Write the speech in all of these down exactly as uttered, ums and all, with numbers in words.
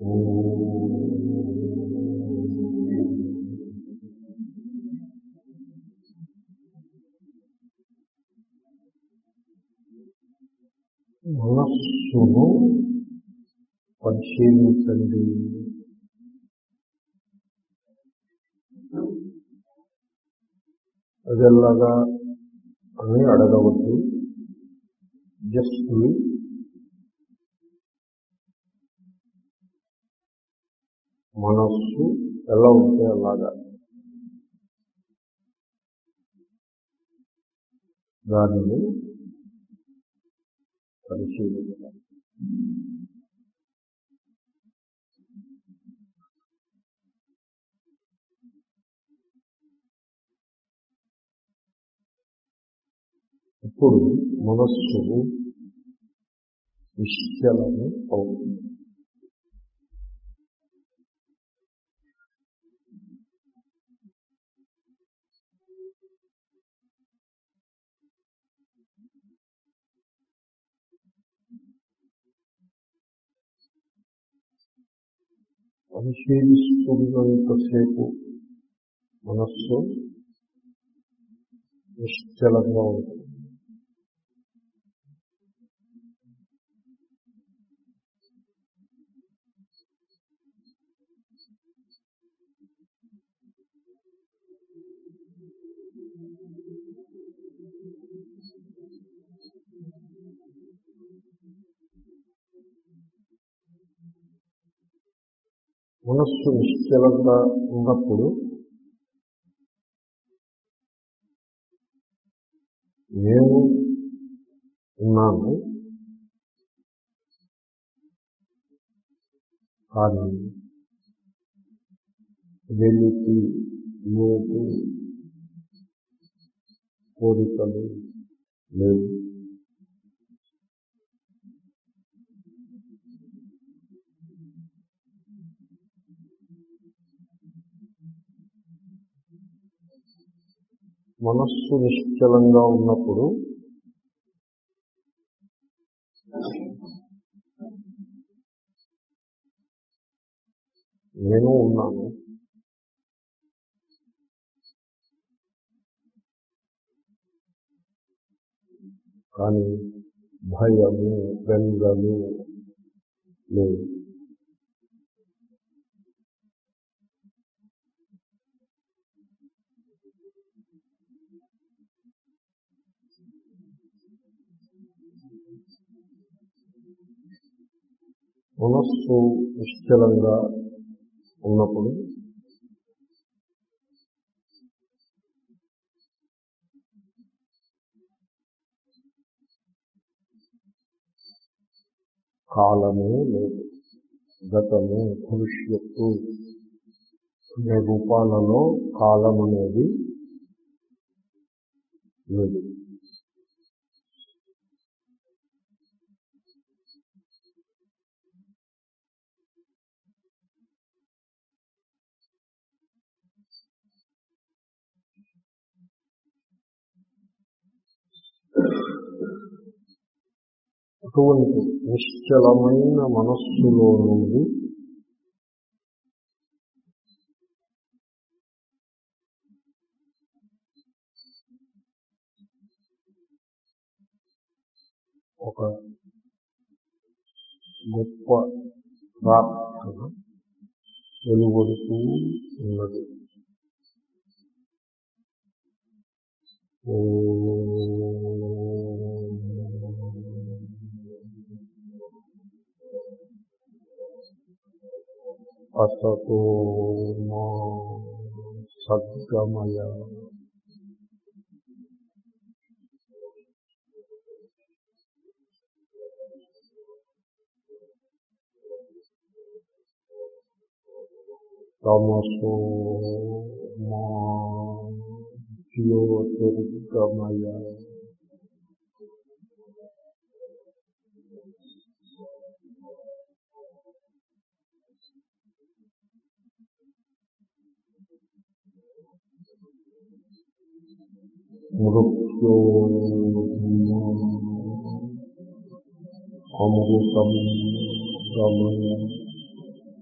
మనస్సును పరిశీలించండి. అదెలాగా అని అడగవద్దు. జస్ట్ మనస్సు ఎలా ఉంటే అలాగా దానిని పరిశీలించాలి. ఇప్పుడు మనస్సు నిశ్చలము అవుతుంది. పరిశీలిస్తున్నంతసేపు మనస్సు నిశ్చలంగా ఉంటుంది. మనస్సు నిశ్చలంగా ఉన్నప్పుడు నేను ఉన్నాను, కానీ వెలితి, లోటు, కోరికలు లేవు. మనస్సు నిశ్చలంగా ఉన్నప్పుడు నేను ఉన్నాను, కానీ భయము, బెంగలు లేవు. మనస్సు నిశ్చలంగా ఉన్నప్పుడు కాలము లేదు. గతము, భవిష్యత్తు అనే రూపాలలో కాలం అనేది లేదు. అటువంటి నిశ్చలమైన మనస్సులో నుండి ఒక గొప్ప ప్రార్థన వెలువడుతూ ఉన్నది. అసతో మా సద్గమయ తమసో మా జ్యోతిర్గమయ మృత్యో అమృతం గమయ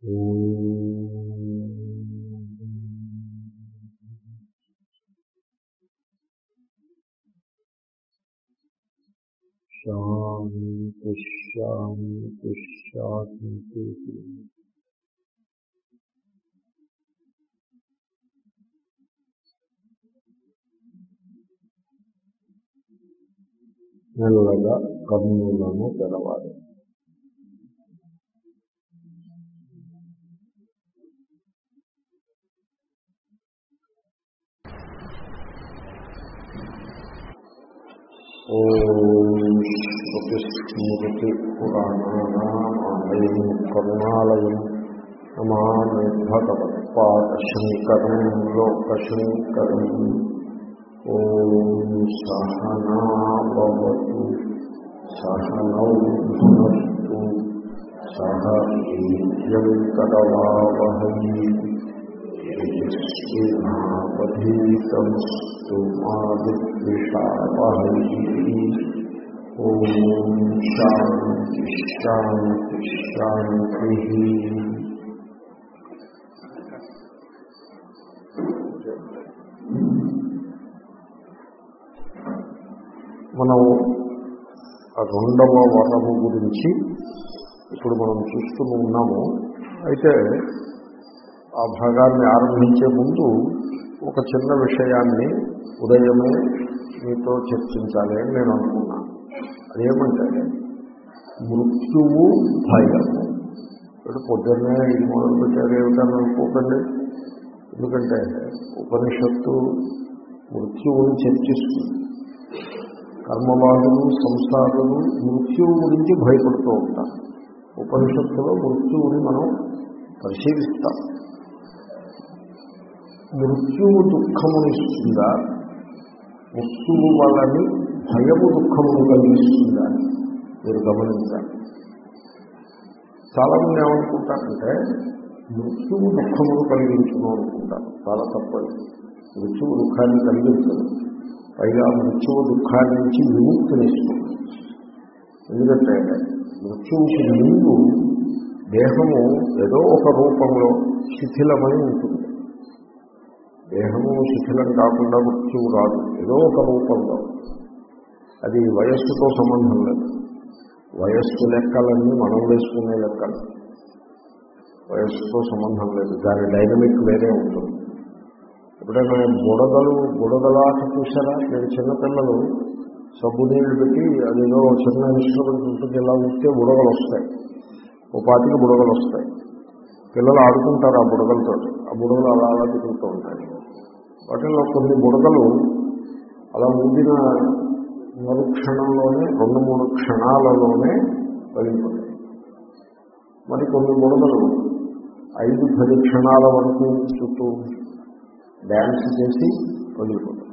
శాంతి శాంతి శాంతి. మెల్లగా కన్నులను తెరవాలి. ఓం శ్రుతి స్మృతి పురాణానామాలయం కరుణాలయం నమామి భగవత్పాదశంకరం లోకశంకరం. ఓం సహనా భవతు సహనౌ భునస్తు సహ వీర్యం కరవావహై తేజస్వినావధీతమస్తు మా విద్విషావహై. ఓం శాంతి శాంతి శాంతి. మనం రెండవ వరము గురించి ఇప్పుడు మనం చూస్తూ ఉన్నాము. అయితే ఆ భాగాన్ని ఆరంభించే ముందు ఒక చిన్న విషయాన్ని ఉదయమే మీతో చర్చించాలి అని నేను అనుకున్నాను. అదేమంటే మృత్యువు భయము. ఇప్పుడు పొద్దున్నే ఇది మొదలు పెట్టారు ఏమిటని అనుకోకండి. ఎందుకంటే ఉపనిషత్తు మృత్యువుని చర్చిస్తుంది. కర్మవాదులు సంసారులు మృత్యువు గురించి భయపడుతూ ఉంటారు. ఉపనిషత్తులో మృత్యువుని మనం పరిశీలిస్తాం. మృత్యువు దుఃఖమును ఇస్తుందా, మృత్యువు వలని భయము దుఃఖమును కలిగిస్తుందా మీరు గమనించాలి. చాలామంది ఏమనుకుంటారంటే మృత్యువు దుఃఖమును కలిగించను అనుకుంటారు. చాలా తప్పదు. మృత్యువు దుఃఖాన్ని కలిగించదు. పైగా మృత్యువు దుఃఖాన్ని నుంచి విముక్తినిస్తుంది. ఎందుకంటే మృత్యువుకి ముందు దేహము ఏదో ఒక రూపంలో శిథిలమై ఉంటుంది. దేహము శిథిలం కాకుండా మృత్యువు రాదు. ఏదో ఒక రూపంలో. అది వయస్సుతో సంబంధం లేదు. వయస్సు లెక్కలన్నీ మనం వేసుకునే లెక్కలు. వయస్సుతో సంబంధం లేదు. దాని డైనమిక్ వేరే ఉంటుంది. ఎప్పుడైనా బుడగలు బుడగలాట చూసారా? నేను చిన్నపిల్లలు సబ్బు నీళ్ళు పెట్టి అదేదో చిన్న ఇన్స్ట్రుమెంట్ ఉంటుంది, ఇలా ఉంటే బుడగలు వస్తాయి. ఓ పాతికి బుడగలు వస్తాయి. పిల్లలు ఆడుకుంటారు ఆ బుడగలతో. ఆ బుడగలు అలా అలా తిరుగుతూ ఉంటాయి. వాటిల్లో కొన్ని బుడగలు అలా ఊదిన మరుక్షణంలోనే రెండు మూడు క్షణాలలోనే పగిలిపోతాయి. మరి కొన్ని బుడగలు ఐదు పది క్షణాల వరకు చుట్టూ డ్యాన్స్ చేసి పగిలిపోతాయి.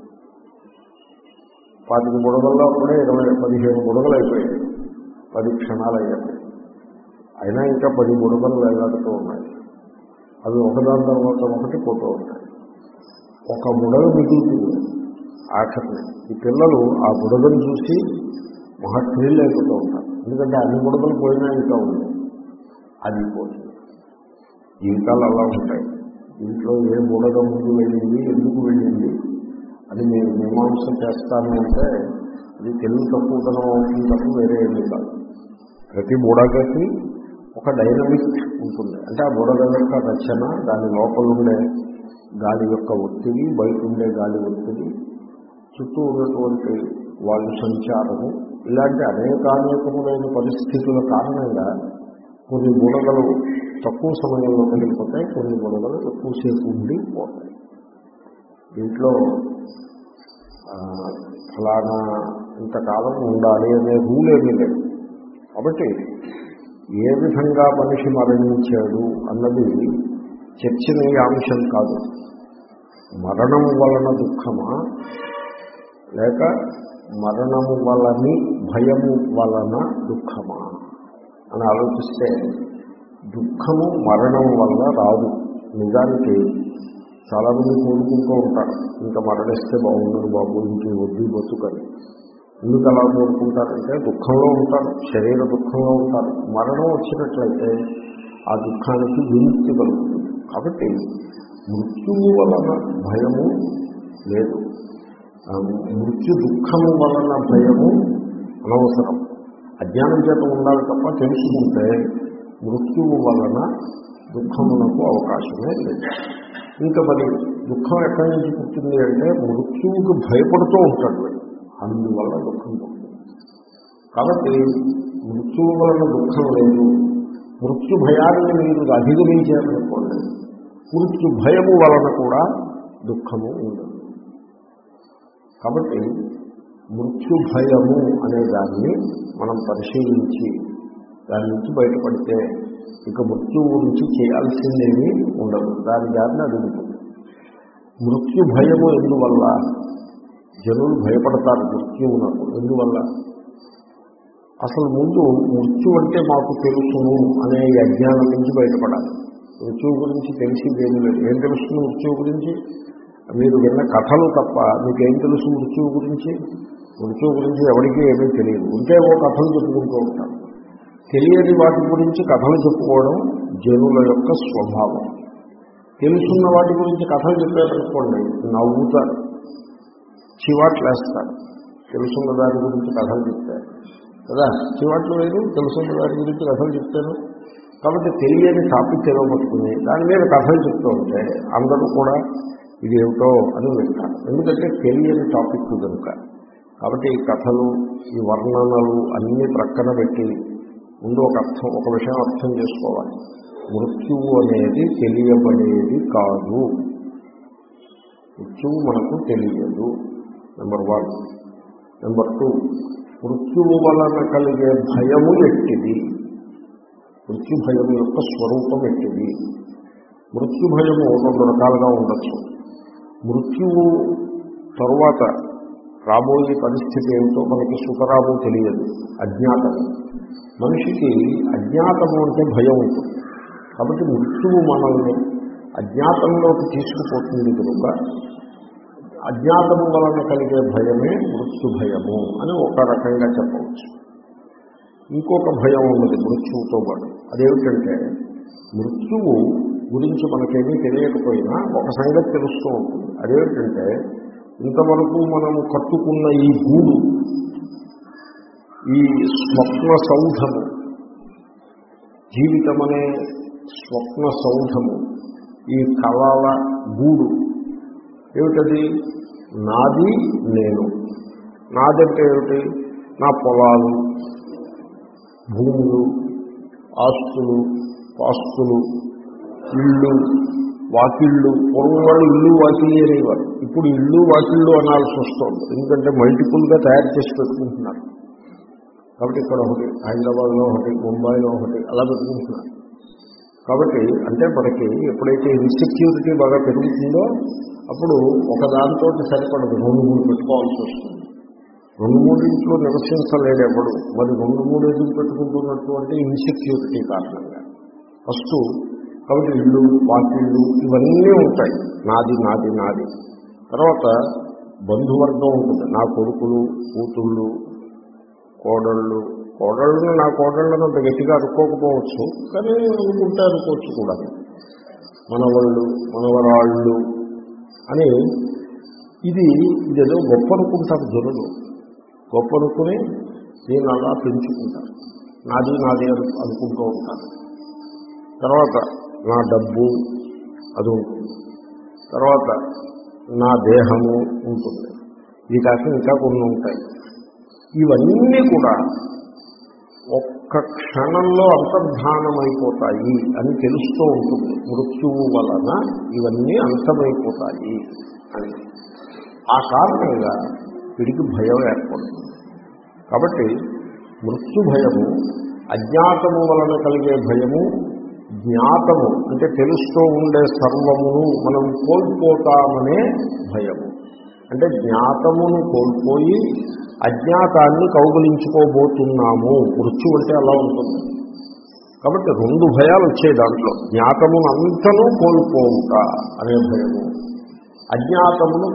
పాతిక బుడగల్లో అప్పుడే ఇరవై పదిహేను బుడగలు అయిపోయాయి. పది క్షణాలు అయ్యాయి. అయినా ఇంకా పది బుడగలు వెళ్ళాడుతూ ఉన్నాయి. అవి ఒకదాని తర్వాత ఒకటి పోతూ ఉంటాయి. ఒక బుడగ మిగులుతుంది ఆఖరిని. ఈ పిల్లలు ఆ బుడగను చూసి మహత్రీలు అయిపోతూ ఉంటారు. ఎందుకంటే అన్ని బుడగలు పోయినా ఇంకా ఉంది. అది పోతుంది. జీవితాలు అలా ఉంటాయి. ఇంట్లో ఏ బుడగ ముందు వెళ్ళింది, ఎందుకు వెళ్ళింది అని మీరు మీమాంస చేస్తాను అంటే అది తెలుగు తక్కువతనం అవుతుంది తప్ప వేరే ఏమీ కాదు. ప్రతి బుడగకి ఒక డైనమిక్ ఉంటుంది. అంటే ఆ బుడగ యొక్క రచన, దాని లోపల ఉండే గాలి యొక్క ఒత్తిడి, బయట ఉండే గాలి ఒత్తిడి, చుట్టూ ఉన్నటువంటి వాయు సంచారము, ఇలాంటి అనేకానేకములైన పరిస్థితుల కారణంగా కొన్ని బుడగలు తక్కువ సమయంలో కలిగిపోతాయి, కొన్ని బుడగలు ఎక్కువసేపు ఉండి పోతాయి. దీంట్లో ఫలానా ఇంతకాలం ఉండాలి అనే రూల్ ఏమీ లేదు. కాబట్టి ఏ విధంగా మనిషి మరణించాడు అన్నది చర్చనీయాంశం కాదు. మరణం వలన దుఃఖమా లేక మరణము వలని భయము వలన దుఃఖమా అని ఆలోచిస్తే దుఃఖము మరణం వల్ల రాదు. నిజానికి చాలామంది కోరుకుంటూ ఉంటారు, ఇంకా మరణిస్తే బాగుండదు బాబు, ఇంక వద్దు బతుకని. ఎందుకు అలా కోరుకుంటారంటే దుఃఖంలో ఉంటారు, శరీర దుఃఖంలో ఉంటారు. మరణం వచ్చినట్లయితే ఆ దుఃఖానికి విముక్తి కలుగుతుంది. కాబట్టి మృత్యువు వలన భయము లేదు, మృత్యు దుఃఖము వలన భయము అనవసరం. అజ్ఞానం చేత ఉండాలి తప్ప తెలుసుకుంటే మృత్యువు వలన దుఃఖమునకు అవకాశమే లేదు. ఇంకా మరి దుఃఖం ఎక్కడి నుంచి పుట్టింది అంటే మృత్యువుకి భయపడుతూ ఉంటాడు, అందువల్ల దుఃఖం పుట్టింది. కాబట్టి మృత్యువు వలన దుఃఖం లేదు. మృత్యు భయాన్ని మీరు అధిగమించారనుకోండి, మృత్యు భయము వలన కూడా దుఃఖము ఉండదు. కాబట్టి మృత్యు భయము అనే దాన్ని మనం పరిశీలించి దాని నుంచి బయటపడితే ఇక మృత్యువు గురించి చేయాల్సిందేమీ ఉండదు, దాని దారిని అడుగుతుంది. మృత్యు భయము ఎందువల్ల జనులు భయపడతారు మృత్యువునకు? ఎందువల్ల? అసలు ముందు మృత్యు అంటే మాకు తెలుసును అనే అజ్ఞానం నుంచి బయటపడాలి. మృత్యువు గురించి తెలిసేదేమీ లేదు. ఏం తెలుస్తుంది మృత్యువు గురించి? మీరు విన్న కథలు తప్ప మీకేం తెలుసు మృత్యువు గురించి? మృత్యువు గురించి ఎవరికీ ఏమీ తెలియదు, ఉంటే ఓ కథలు చెప్పుకుంటూ ఉంటారు. తెలియని వాటి గురించి కథలు చెప్పుకోవడం జనుల యొక్క స్వభావం. తెలుసున్న వాటి గురించి కథలు చెప్పారనుకోండి, నవ్వుతారు, చివాట్లేస్తారు. తెలుసున్న దాని గురించి కథలు చెప్తారు కదా, చివాట్లు వేరు, తెలుసున్న దాని గురించి కథలు చెప్తారు. కాబట్టి తెలియని టాపిక్ ఏదో పట్టుకుని దాని మీద కథలు చెప్తూ ఉంటే అందరూ కూడా ఇదేమిటో అని వింటారు, ఎందుకంటే తెలియని టాపిక్ కనుక. కాబట్టి ఈ కథలు, ఈ వర్ణనలు అన్నీ ప్రక్కన పెట్టి ముందు ఒక అర్థం ఒక విషయం అర్థం చేసుకోవాలి. మృత్యువు అనేది తెలియబడేది కాదు, మృత్యువు మనకు తెలియదు, నెంబర్ వన్. నెంబర్ టూ, మృత్యువు వలన కలిగే భయము ఎట్టిది, మృత్యు భయము యొక్క స్వరూపం ఎట్టిది. మృత్యు భయము రెండు రకాలుగా ఉండొచ్చు. మృత్యువు తరువాత రాబోయే పరిస్థితి ఏమిటో మనకి సుతరాము తెలియదు, అజ్ఞాతము. మనిషికి అజ్ఞాతము అంటే భయం ఉంటుంది. కాబట్టి మృత్యువు మనల్ని అజ్ఞాతంలోకి తీసుకుపోతుంది కనుక అజ్ఞాతము వలన కలిగే భయమే మృత్యు భయము అని ఒక రకంగా చెప్పవచ్చు. ఇంకొక భయం ఉన్నది మృత్యువుతో పాటు. అదేమిటంటే మృత్యువు గురించి మనకేమీ తెలియకపోయినా ఒక సంగతి తెలుస్తూ ఉంటుంది. అదేమిటంటే ఇంతవరకు మనము కట్టుకున్న ఈ గూడు, ఈ స్వప్న సౌధము, జీవితం అనే స్వప్న సౌధము, ఈ కళల గూడు ఏమిటది? నాది, నేను. నాదంటే ఏమిటి? నా పొలాలు, భూములు, ఆస్తులు, పాస్తులు, ఇళ్ళు, వాకిళ్ళు. పూర్వం వాళ్ళు ఇల్లు వాకిళ్ళు అనేవారు, ఇప్పుడు ఇళ్ళు వాకిళ్ళు అనాల్సి వస్తుంది, ఎందుకంటే మల్టిపుల్గా తయారు చేసి పెట్టుకుంటున్నారు. కాబట్టి ఇక్కడ ఒకటి, హైదరాబాద్లో ఒకటి, ముంబైలో ఒకటి, అలా పెట్టుకుంటున్నారు. కాబట్టి అంటే మనకి ఎప్పుడైతే ఇన్సెక్యూరిటీ బాగా పెరుగుతుందో అప్పుడు ఒకదానితో సరిపడదు, రెండు మూడు పెట్టుకోవాల్సి వస్తుంది. రెండు మూడింట్లో నివసించలేడు ఎవడు, మరి రెండు మూడు ఎందుకు పెట్టుకుంటున్నటువంటి ఇన్సెక్యూరిటీ కారణంగా. ఫస్ట్ కాబట్టి ఇళ్ళు, వాకిళ్ళు ఇవన్నీ ఉంటాయి, నాది నాది నాది. తర్వాత బంధువర్గం ఉంటుంది, నా కొడుకులు, కూతుళ్ళు, కోడళ్ళు. కోడళ్ళను నా కోడళ్ళను అంత గట్టిగా అనుకోకపోవచ్చు, కానీ అనుకుంటే అనుకోవచ్చు కూడా. మనవాళ్ళు, మనవరాళ్ళు అని ఇది ఇదేదో గొప్ప అనుకుంటారు జనులు. గొప్ప అనుకుని నేను అలా పెంచుకుంటారు, నాది నాది అనుకుంటూ ఉంటారు. తర్వాత నా డబ్బు అది ఉంటుంది, తర్వాత నా దేహము ఉంటుంది, ఇది కాక ఇంకా కొన్ని ఉంటాయి. ఇవన్నీ కూడా ఒక్క క్షణంలో అంతర్ధానమైపోతాయి అని తెలుస్తూ ఉంటుంది. మృత్యువు వలన ఇవన్నీ అంతమైపోతాయి అని. ఆ కారణంగా వీడికి భయం ఏర్పడుతుంది. కాబట్టి మృత్యు భయము అజ్ఞాతము వలన కలిగే భయము, జ్ఞాతము అంటే తెలుస్తూ ఉండే సర్వమును మనం కోల్పోతామనే భయము. అంటే జ్ఞాతమును కోల్పోయి అజ్ఞాతాన్ని కౌగులించుకోబోతున్నాము. మృత్యు అంటే అలా ఉంటుంది. కాబట్టి రెండు భయాలు వచ్చాయి దాంట్లో. జ్ఞాతమును అంతనూ కోల్పోవుట అనే భయము, అజ్ఞాతమును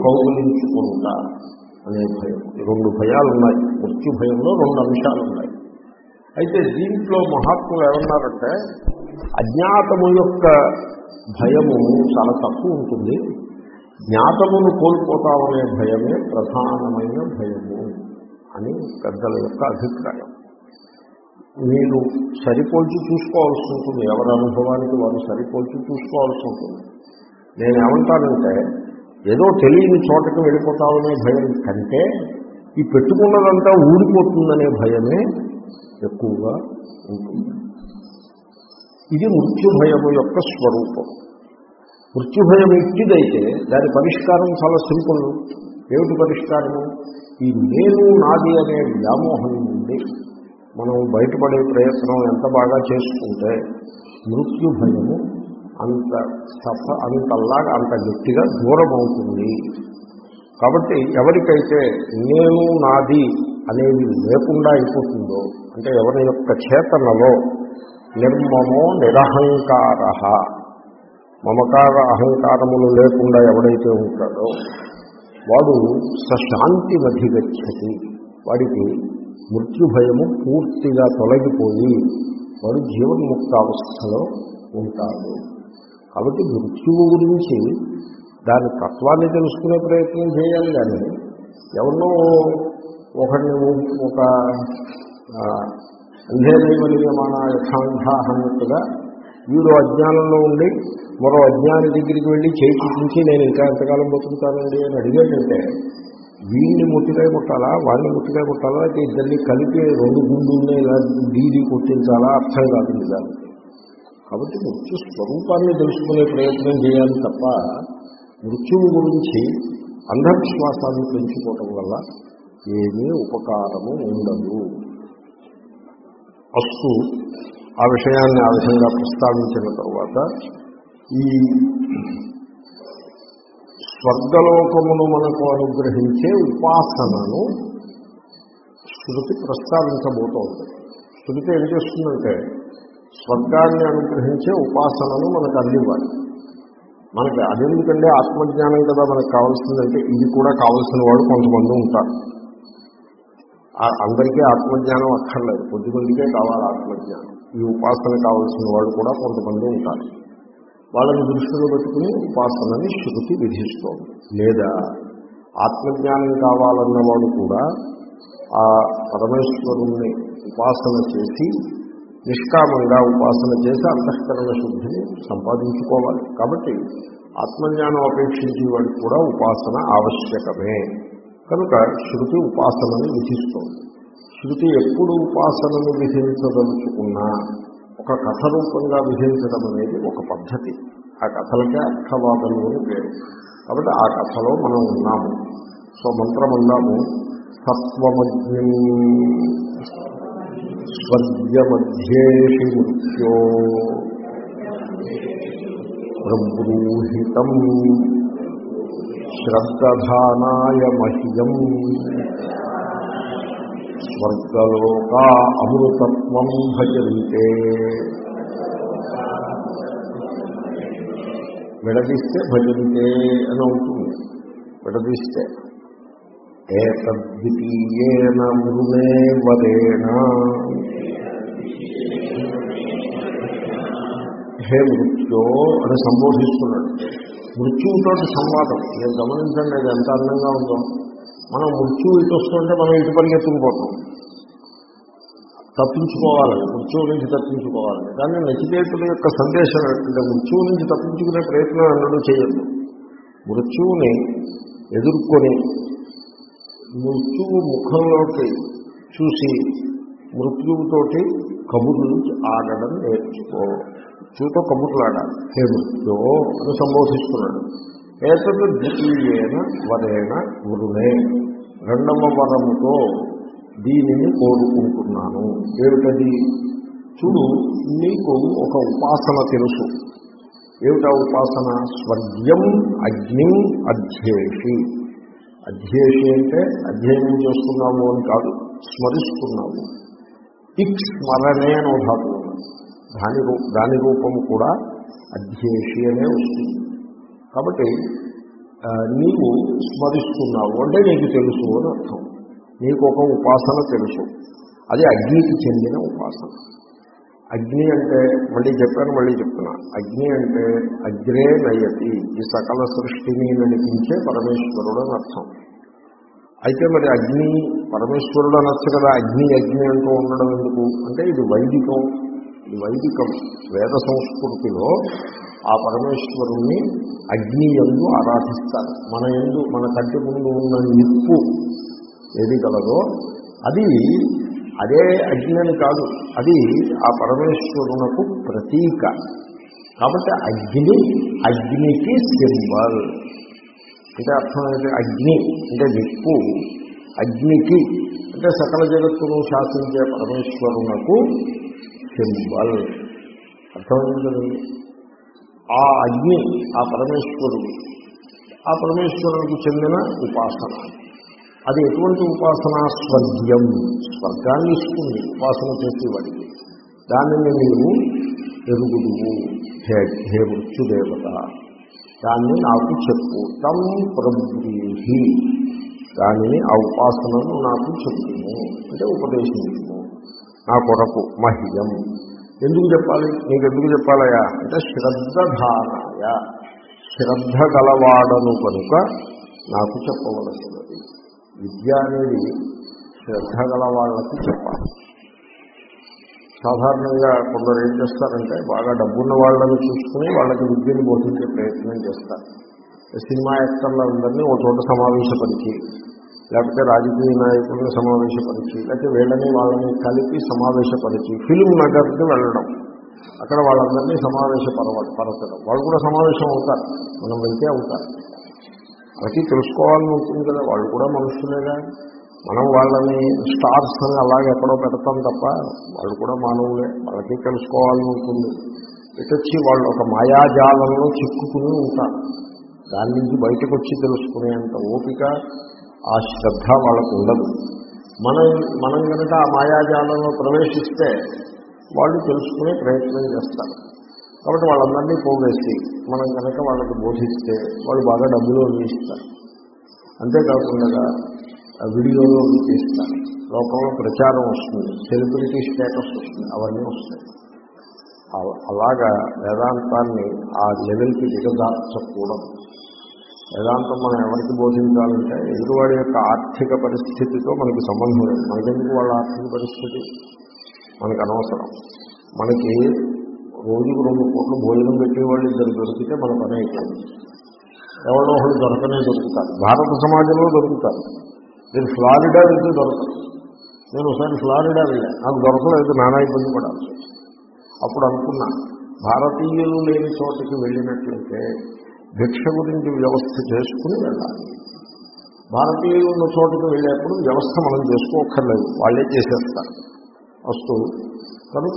కౌగులించుకుంటా అనే భయం. రెండు భయాలు ఉన్నాయి. మృత్యు భయంలో రెండు అంశాలు ఉన్నాయి. అయితే దీంట్లో మహాత్ములు ఏమన్నారంటే అజ్ఞాతము యొక్క భయము చాలా తక్కువ ఉంటుంది, జ్ఞాతమును కోల్పోతామనే భయమే ప్రధానమైన భయము అని పెద్దల యొక్క అభిప్రాయం. మీరు సరిపోల్చి చూసుకోవాల్సి ఉంటుంది, ఎవరి అనుభవానికి వారు సరిపోల్చి చూసుకోవాల్సి ఉంటుంది. నేను ఏమంటానంటే ఏదో తెలియని చోటకి వెళ్ళిపోతామనే భయం కంటే ఈ పెట్టుకున్నదంతా ఊడిపోతుందనే భయమే ఎక్కువగా ఉంటుంది. ఇది మృత్యు భయము యొక్క స్వరూపం. మృత్యు భయం ఎట్టిదైతే దాని పరిష్కారం చాలా సింపుల్. ఏమిటి పరిష్కారము? ఈ నేను నాది అనే వ్యామోహం నుండి మనం బయటపడే ప్రయత్నం ఎంత బాగా చేసుకుంటే మృత్యు భయము అంత సఫ అంతలాగా అంత గట్టిగా దూరం అవుతుంది. కాబట్టి ఎవరికైతే నేను నాది అనేది లేకుండా అయిపోతుందో, అంటే ఎవరి యొక్క చేతనలో నిర్మమో నిరహంకార, మమకార అహంకారములు లేకుండా ఎవడైతే ఉంటాడో వాడు సశాంతి మధిగచ్చతి, వాడికి మృత్యు భయము పూర్తిగా తొలగిపోయి వాడు జీవన్ముక్తావస్థలో ఉంటాడు. కాబట్టి మృత్యువు గురించి దాని తత్వాన్ని తెలుసుకునే ప్రయత్నం చేయాలి. కానీ ఎవరినో ఒకరిని ఒక అంధేనైవలియమాన యథాంధా అన్నట్టుగా వీడు అజ్ఞానంలో ఉండి మరో అజ్ఞాని దగ్గరికి వెళ్ళి చేయి చూపించి నేను ఇంకా ఎంతకాలం బతుకుతానండి అని అడిగేటంటే వీడిని ముట్టికాయ ముట్టాలా, వాడిని ముట్టికాయ ముట్టాలా, అయితే ఇద్దరిని కలిపి రెండు గుండుల్ని ఇలా డీడీ కొట్టించాలా అర్థం కాదు నిజానికి. కాబట్టి మృత్యు స్వరూపాన్ని తెలుసుకునే ప్రయత్నం చేయాలి తప్ప మృత్యువు గురించి అంధవిశ్వాసాన్ని పెంచుకోవటం వల్ల ఏమీ ఉపకారము ఉండదు. అస్తు ఆ విషయాన్ని ఆ విధంగా ప్రస్తావించిన తర్వాత ఈ స్వర్గలోకమును మనకు అనుగ్రహించే ఉపాసనను శృతి ప్రస్తావించబోతోంది. శృతి ఏం చేస్తుందంటే స్వర్గాన్ని అనుగ్రహించే ఉపాసనను మనకు అందివ్వాలి. మనకి అదెందుకంటే ఆత్మజ్ఞానం కదా మనకు కావాల్సిందంటే ఇది కూడా కావలసిన వాడు కొంతమంది ఉంటారు. అందరికీ ఆత్మజ్ఞానం అక్కర్లేదు, కొద్దిమందికే కావాలి ఆత్మజ్ఞానం. ఈ ఉపాసన కావలసిన వాళ్ళు కూడా కొంతమంది ఉంటారు. వాళ్ళని దృష్టిలో పెట్టుకుని ఉపాసనని శృతి విధిస్తోంది. లేదా ఆత్మజ్ఞానం కావాలన్నవాడు కూడా ఆ పరమేశ్వరుణ్ణి ఉపాసన చేసి నిష్కామంగా ఉపాసన చేసి అంతఃకరణ శుద్ధిని సంపాదించుకోవాలి. కాబట్టి ఆత్మజ్ఞానం అపేక్షించే వాడికి కూడా ఉపాసన ఆవశ్యకమే. కనుక శృతి ఉపాసనని విధిస్తోంది. శృతి ఎప్పుడు ఉపాసనను విధించదలుచుకున్నా ఒక కథ రూపంగా విధించడం అనేది ఒక పద్ధతి. ఆ కథలకే అర్థవాదము అని పేరు. కాబట్టి ఆ కథలో మనం ఉన్నాము. సో మంత్రం ఉన్నాము, సత్వమజ్ఞం స్వర్గమధ్యేషి మృత్యో ప్రబ్రూహితం శ్రద్ధధానాయ మహ్యం స్వర్గలోకా అమృతత్వం భజంతే. విడదీస్తే భజంతే అని అవుతుంది. విడదీస్తే ఏతద్వితీయేన మృణే వరేణ హే మృత్యో అని సంబోధిస్తున్నాడు. మృత్యువుతో సంవాదం నేను గమనించండి, అది ఎంత అందంగా ఉందో. మనం మృత్యువు ఇటు వస్తుంటే మనం ఇటు పరిగెత్తుకుపోతాం, తప్పించుకోవాలని, మృత్యువు నుంచి తప్పించుకోవాలని. కానీ నచికేతుల యొక్క సందేశం ఏంటంటే మృత్యువు నుంచి తప్పించుకునే ప్రయత్నం అన్నడూ చేయొద్దు. మృత్యువుని ఎదుర్కొని మృత్యువు ముఖంలోకి చూసి మృత్యువుతోటి కబుర్లు ఆడడం నేర్చుకో. మృత్యువుతో కబుర్లు ఆడాలి. హే మృత్యో అని సంబోధిస్తున్నాడు. ఏతత్ ద్వితీయేన వరేణ వరుణే, రెండవ వరముతో దీనిని కోరుకుంటున్నాను. ఏమిటది? చూడు, నీకు ఒక ఉపాసన తెలుసు. ఏమిటా ఉపాసన? స్వర్గ్యం అగ్నిం అధ్యేషి. అధ్యేషి అంటే అధ్యయనం చేస్తున్నాము అని కాదు, స్మరిస్తున్నాము. ఇక్ స్మరణే అని ధాతువు, దాని రూ దాని రూపం కూడా అధ్యేషి అనే వస్తుంది. కాబట్టి నీవు స్మరిస్తున్నావు అంటే నీకు తెలుసు అని అర్థం. నీకు ఒక ఉపాసన తెలుసు. అది అగ్నికి చెందిన ఉపాసన. అగ్ని అంటే మళ్ళీ చెప్పాను, మళ్ళీ చెప్తున్నా. అగ్ని అంటే అగ్రే నయతి, ఈ సకల సృష్టిని నడిపించే పరమేశ్వరుడు అని అర్థం. అయితే మరి అగ్ని పరమేశ్వరుడు అనొచ్చు కదా, అగ్ని అగ్ని అంటూ ఉండడం ఎందుకు అంటే ఇది వైదికం. ఇది వైదికం. వేద సంస్కృతిలో ఆ పరమేశ్వరుణ్ణి అగ్ని యందు ఆరాధిస్తారు. మన యందు మన కంటి ముందు ఉన్న నిప్పు ఏది గలదో అది అదే అగ్ని అని కాదు, అది ఆ పరమేశ్వరునకు ప్రతీక. కాబట్టి అగ్ని అగ్నికి సింబల్. అంటే అర్థం ఏంటి? అగ్ని అంటే నిప్పు, అగ్నికి అంటే సకల జగత్తును శాసించే పరమేశ్వరునకు సింబల్. అర్థమైంది కదండి. ఆ అగ్ని ఆ పరమేశ్వరుడు, ఆ పరమేశ్వరునికి చెందిన ఉపాసన. అది ఎటువంటి ఉపాసన? స్వర్గ్యం, స్వర్గాన్ని ఇస్తుంది ఉపాసన చేసేవాడికి. దానిని నీవు ఎరుగుదువు, హే హే మృత్యుదేవత, దాన్ని నాకు చెప్పు. తం ప్రబ్రీహి, దానిని ఆ ఉపాసనను నాకు చెప్పుము అంటే ఉపదేశించుము నా కొరకు. మహ్యం, ఎందుకు చెప్పాలి? నీకు ఎందుకు చెప్పాలయా అంటే శ్రద్ధధానాయ, శ్రద్ధ గలవాడను కనుక నాకు చెప్పవలసినది. విద్య అనేది శ్రద్ధ గల వాళ్ళకి చెప్పాలి. సాధారణంగా కొందరు ఏం చేస్తారంటే బాగా డబ్బున్న వాళ్ళని చూసుకుని వాళ్ళకి విద్యను బోధించే ప్రయత్నం చేస్తారు. సినిమా యాక్టర్లందరినీ ఒక చోట సమావేశపరిచి, లేకపోతే రాజకీయ నాయకులను సమావేశపరిచి, లేకపోతే వీళ్ళని వాళ్ళని కలిపి సమావేశపరిచి ఫిలిం నగర్కి వెళ్ళడం, అక్కడ వాళ్ళందరినీ సమావేశపరచడం. వాళ్ళు కూడా సమావేశం అవుతారు, మనం వెళ్తే అవుతారు. వాళ్ళకి తెలుసుకోవాలని ఉంటుంది కదా, వాళ్ళు కూడా మనుషులేగా. మనం వాళ్ళని స్టార్స్ అని అలాగే ఎక్కడో పెడతాం తప్ప వాళ్ళు కూడా మానవులే, వాళ్ళకి తెలుసుకోవాలని ఉంటుంది. ఇటొచ్చి వాళ్ళు ఒక మాయాజాలంలో చిక్కుకుని ఉంటారు. దాని నుంచి బయటకు వచ్చి తెలుసుకునేంత ఓపిక ఆ శ్రద్ధ వాళ్ళకు ఉండదు. మనం మనం కనుక ఆ మాయాజాలంలో ప్రవేశిస్తే వాళ్ళు తెలుసుకునే ప్రయత్నం చేస్తారు. కాబట్టి వాళ్ళందరినీ పోగేసి మనం కనుక వాళ్ళకి బోధిస్తే వాళ్ళు బాగా డబ్బులు అందిస్తారు. అంతేకాకుండా వీడియోలో తీస్తారు, లోకంలో ప్రచారం వస్తుంది, సెలబ్రిటీ స్టేటస్ వస్తుంది, అవన్నీ వస్తాయి. అలాగా వేదాంతాన్ని ఆ లెవెల్కి దిగజార్చకూడదు. వేదాంతం మనం ఎవరికి బోధించాలంటే ఎదురువాడి యొక్క ఆర్థిక పరిస్థితితో మనకి సంబంధం లేదు. మనకెందుకు వాళ్ళ ఆర్థిక పరిస్థితి మనకు అనవసరం. మనకి రోజుకు రెండు కోట్లు భోజనం పెట్టేవాళ్ళు ఇద్దరు దొరికితే మన పని అయిపోయింది. ఎవరో ఒకళ్ళు దొరకనే దొరుకుతారు, భారత సమాజంలో దొరుకుతారు. నేను ఫ్లారిడా వెళ్తే దొరకదు. నేను ఒకసారి ఫ్లారిడా వెళ్ళాను, నాకు దొరకలేదు, నానా ఇబ్బంది పడాల్సి. అప్పుడు అనుకున్నా, భారతీయులు లేని చోటకి వెళ్ళినట్లయితే భిక్ష గురించి వ్యవస్థ చేసుకుని వెళ్ళాలి. భారతీయులు ఉన్న చోటకి వెళ్ళేప్పుడు వ్యవస్థ మనం చేసుకోక్కర్లేదు, వాళ్ళే చేసేస్తారు వస్తూ. కనుక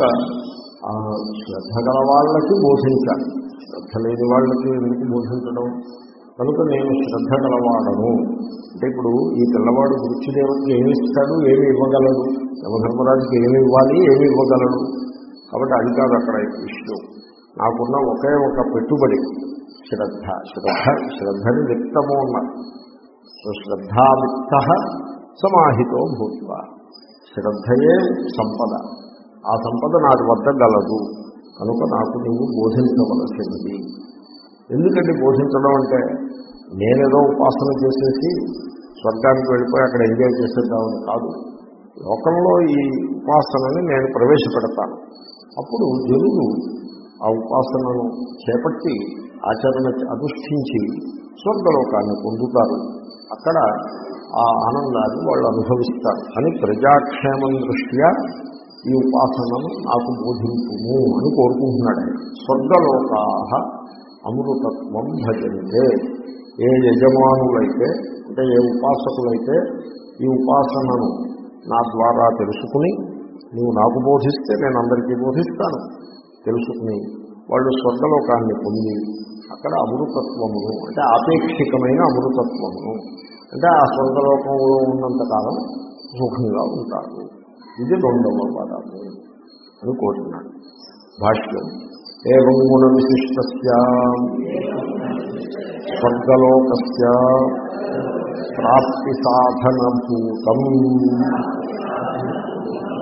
శ్రద్ధ గల వాళ్ళకి బోధించాలి, శ్రద్ధ లేని వాళ్ళకి ఎందుకు బోధించడం? కనుక నేను శ్రద్ధ గలవాడను అంటే ఇప్పుడు ఈ పిల్లవాడు మృత్యుదేవతకి ఏమి ఇస్తాడు, ఏమి ఇవ్వగలడు, యమధర్మరాజుకి ఏమి ఇవ్వాలి, ఏమి ఇవ్వగలడు. కాబట్టి అది కాదు అక్కడ విషయం. నాకున్న ఒకే ఒక పెట్టుబడి శ్రద్ధ. శ్రద్ధ శ్రద్ధని విత్తము ఉన్నారు. సో శ్రద్ధావిత్త సమాహితో భూత్వ, శ్రద్ధయే సంపద. ఆ సంపద నాది వద్ద గలదు కనుక నాకు నువ్వు బోధించవలసినది. ఎందుకంటే బోధించడం అంటే నేనేదో ఉపాసన చేసేసి స్వర్గానికి వెళ్ళిపోయి అక్కడ ఎంజాయ్ చేసేద్దామని కాదు. లోకంలో ఈ ఉపాసనని నేను ప్రవేశపెడతాను. అప్పుడు జనులు ఆ ఉపాసనను చేపట్టి ఆచరణ అనుష్ఠించి స్వర్గలోకాన్ని పొందుతారు. అక్కడ ఆ ఆనందాన్ని వాళ్ళు అనుభవిస్తారు అని ప్రజాక్షేమం దృష్ట్యా ఈ ఉపాసనను నాకు బోధించుము అని కోరుకుంటున్నాడు. స్వర్గలోకాః అమృతత్వం భజంతే. ఏ యజమానులైతే అంటే ఏ ఉపాసకులైతే ఈ ఉపాసనను నా ద్వారా తెలుసుకుని నువ్వు నాకు బోధిస్తే నేను అందరికీ బోధిస్తాను తెలుసుకుని వాళ్ళు స్వర్గలోకాన్ని పొంది అక్కడ అమృతత్వమును అంటే ఆపేక్షికమైన అమృతత్వమును అంటే ఆ స్వర్గలోకంలో ఉన్నంతకాలం సుఖంగా ఉంటారు. ఇది రెండవ పదము అని కోరుతున్నాడు. భాష్యం ఏవం గుణ విశిష్టస్య స్వర్గలోకస్య ప్రాప్తి సాధనభూతం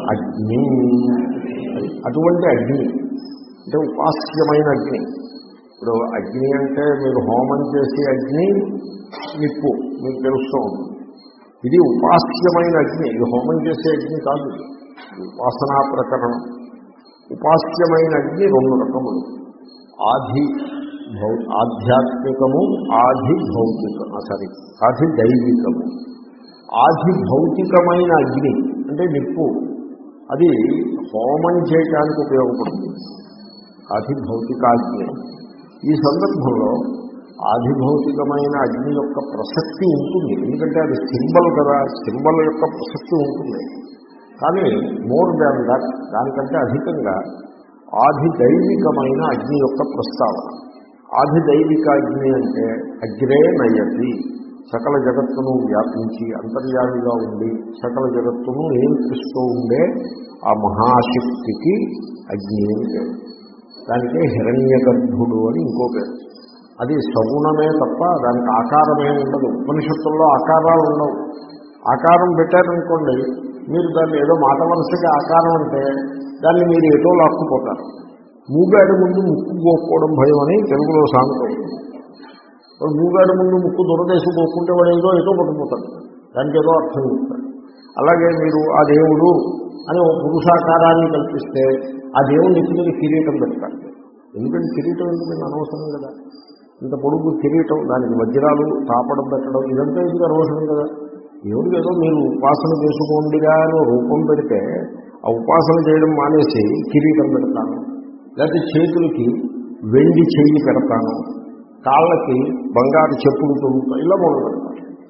అగ్ని, అటువంటి అగ్ని అంటే ఉపాస్యమైన అగ్ని. ఇప్పుడు అగ్ని అంటే మీరు హోమం చేసే అగ్ని నిప్పు మీకు తెలుస్తూ ఉంటుంది. ఇది ఉపాస్యమైన అగ్ని, ఇది హోమం చేసే అగ్ని కాదు, ఉపాసనా ప్రకరణం. ఉపాస్యమైన అగ్ని రెండు రకములు, ఆది భౌ ఆధ్యాత్మికము, ఆది భౌతికము, సారీ ఆది దైవికము. ఆది భౌతికమైన అగ్ని అంటే నిప్పు, అది హోమం చేయడానికి ఉపయోగపడుతుంది, ఆది భౌతికాగ్ని. ఈ సందర్భంలో ఆది భౌతికమైన అగ్ని యొక్క ప్రసక్తి ఉంటుంది, ఎందుకంటే అది సింబల్ కదా, సింబల్ యొక్క ప్రసక్తి ఉంటుంది. కానీ మోర్ దాన్ దట్, దానికంటే అధికంగా ఆది దైవికమైన అగ్ని యొక్క ప్రస్తావన. ఆది దైవిక అగ్ని అంటే అగ్రే నయతి, సకల జగత్తును వ్యాపించి అంతర్యామిగా ఉండి సకల జగత్తును నియంత్రిస్తూ ఉండే ఆ మహాశక్తికి అగ్ని అని పేరు. దానికే హిరణ్య గర్భుడు అని ఇంకో పేరు. అది సగుణమే తప్ప దానికి ఆకారమే ఉండదు. ఉపనిషత్తుల్లో ఆకారాలు ఉండవు. ఆకారం పెట్టారనుకోండి, మీరు దాన్ని ఏదో మాట వరుసగా ఆకారం అంటే దాన్ని మీరు ఏదో లాక్కుపోతారు. మూగాడి ముందు ముక్కు పోకపోవడం భయం అని తెలుగులో సామెత ఉంటుంది. మూగాడి ముందు ముక్కు దురదేశం పోకుంటే వాడు ఏదో ఏదో పట్టుకుపోతాడు, దానికి ఏదో అర్థం చెప్తాడు. అలాగే మీరు ఆ దేవుడు అని ఒక పురుషాకారాన్ని కల్పిస్తే ఆ దేవుడిని ఎత్తి మీద కిరీటం పెడతారు. ఎందుకంటే కిరీటం ఎందుకంటే అనవసరం కదా, ఇంత పొడుగు కిరీటం, దానికి వజ్రాలు తాపడం పెట్టడం ఇదంతా ఎందుకు అనవసరం కదా. దేవుడికి ఏదో మీరు ఉపాసన చేసుకోండిగా అని రూపం పెడితే ఆ ఉపాసన చేయడం మానేసి కిరీటం పెడతాను, లేకపోతే చేతులకి వెండి చెయ్యి పెడతాను, కాళ్ళకి బంగారు చెప్పులు తొలుగుతాను, ఇలా మొదలు పెడతాను.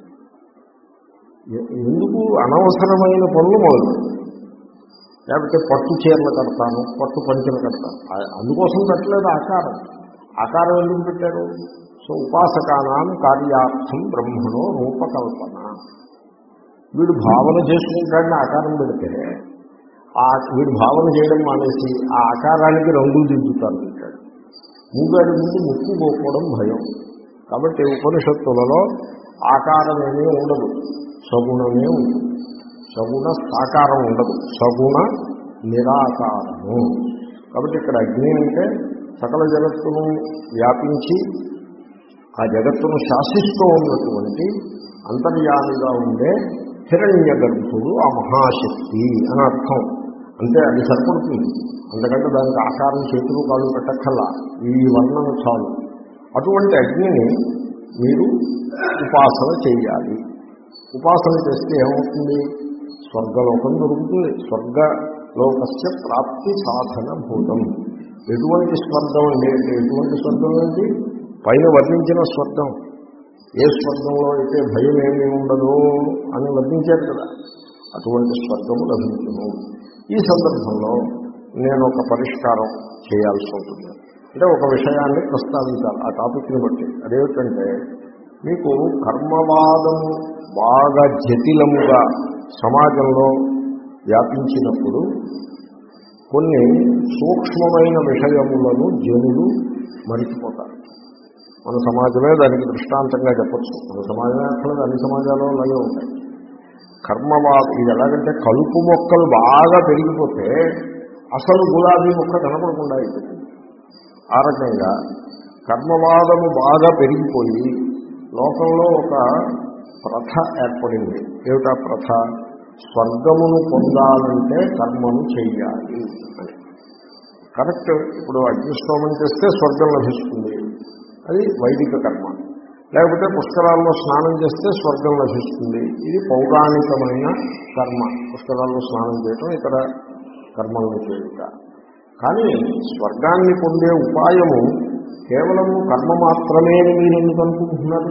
ఎందుకు అనవసరమైన పనులు మొదలు పెడతాను. లేకపోతే పట్టు చీరలు కడతాను, పట్టు పంచలు కడతాను, అందుకోసం పెట్టలేదు ఆకారం. ఆకారం ఎందుకు పెట్టారు? సో ఉపాసకానాం కార్యార్థం బ్రహ్మణో రూపకల్పన. వీడు భావన చేసుకుంటాడని ఆకారం పెడితే ఆ వీడు భావన చేయడం మానేసి ఆ ఆకారానికి రంగులు దిద్దుతాను పెట్టాడు. మూగాడి ముందు ముక్కు పోకపోవడం భయం. కాబట్టి ఉపనిషత్తులలో ఆకారమేమీ ఉండదు, సగుణమే ఉంటుంది. సగుణ సాకారం ఉండదు, సగుణ నిరాకారము. కాబట్టి ఇక్కడ అగ్ని అంటే సకల జగత్తును వ్యాపించి ఆ జగత్తును శాసిస్తూ ఉన్నటువంటి అంతర్యామిగా ఉండే హిరణ్య గర్భుడు ఆ మహాశక్తి అని అర్థం. అంటే అది సరిపడుతుంది, అందుకంటే దానికి ఆకారం చేతులు కాళ్ళు పెట్టక్కల్లా, ఈ వర్ణన చాలు. అటువంటి అగ్నిని మీరు ఉపాసన చేయాలి. ఉపాసన చేస్తే ఏమవుతుంది? స్వర్గలోకం దొరుకుతుంది. స్వర్గలోకస్య ప్రాప్తి సాధన భూతం. ఎటువంటి స్వర్గం అండి అంటే ఎటువంటి స్వర్గం ఏంటి? పైన వర్ణించిన స్వర్గం. ఏ స్వర్గంలో అయితే భయం ఏమీ ఉండదో అని వర్ణించారు కదా, అటువంటి స్వర్గము లభించును. ఈ సందర్భంలో నేను ఒక పరిష్కారం చేయాల్సి ఉంటుంది. అంటే ఒక విషయాన్ని ప్రస్తావించాలి ఆ టాపిక్ని బట్టి. అదేమిటంటే, మీకు కర్మవాదము బాగా జటిలముగా సమాజంలో వ్యాపించినప్పుడు కొన్ని సూక్ష్మమైన విషయములను జనులు మరిచిపోతారు. మన సమాజమే దానికి దృష్టాంతంగా చెప్పచ్చు. మన సమాజమే అక్కడ అన్ని సమాజాల్లో అలాగే ఉంటాయి. కర్మవాదం ఇది ఎలాగంటే, కలుపు మొక్కలు బాగా పెరిగిపోతే అసలు గులాబీ మొక్క కనపడకుండా అయిపోతుంది. ఆ రకంగా కర్మవాదము బాగా పెరిగిపోయి లోకంలో ఒక ప్రథ ఏర్పడింది. ఏమిటా ప్రథ? స్వర్గమును పొందాలంటే కర్మను చెయ్యాలి అని. కరెక్ట్. ఇప్పుడు అగ్నిష్టోమం చేస్తే స్వర్గం లభిస్తుంది, అది వైదిక కర్మ. లేకపోతే పుష్కరాల్లో స్నానం చేస్తే స్వర్గం లభిస్తుంది, ఇది పౌరాణికమైన కర్మ. పుష్కరాల్లో స్నానం చేయటం, ఇతర కర్మలను చేయుట. కానీ స్వర్గాన్ని పొందే ఉపాయము కేవలము కర్మ మాత్రమే అని మీరు ఎందుకు అనుకుంటున్నారు?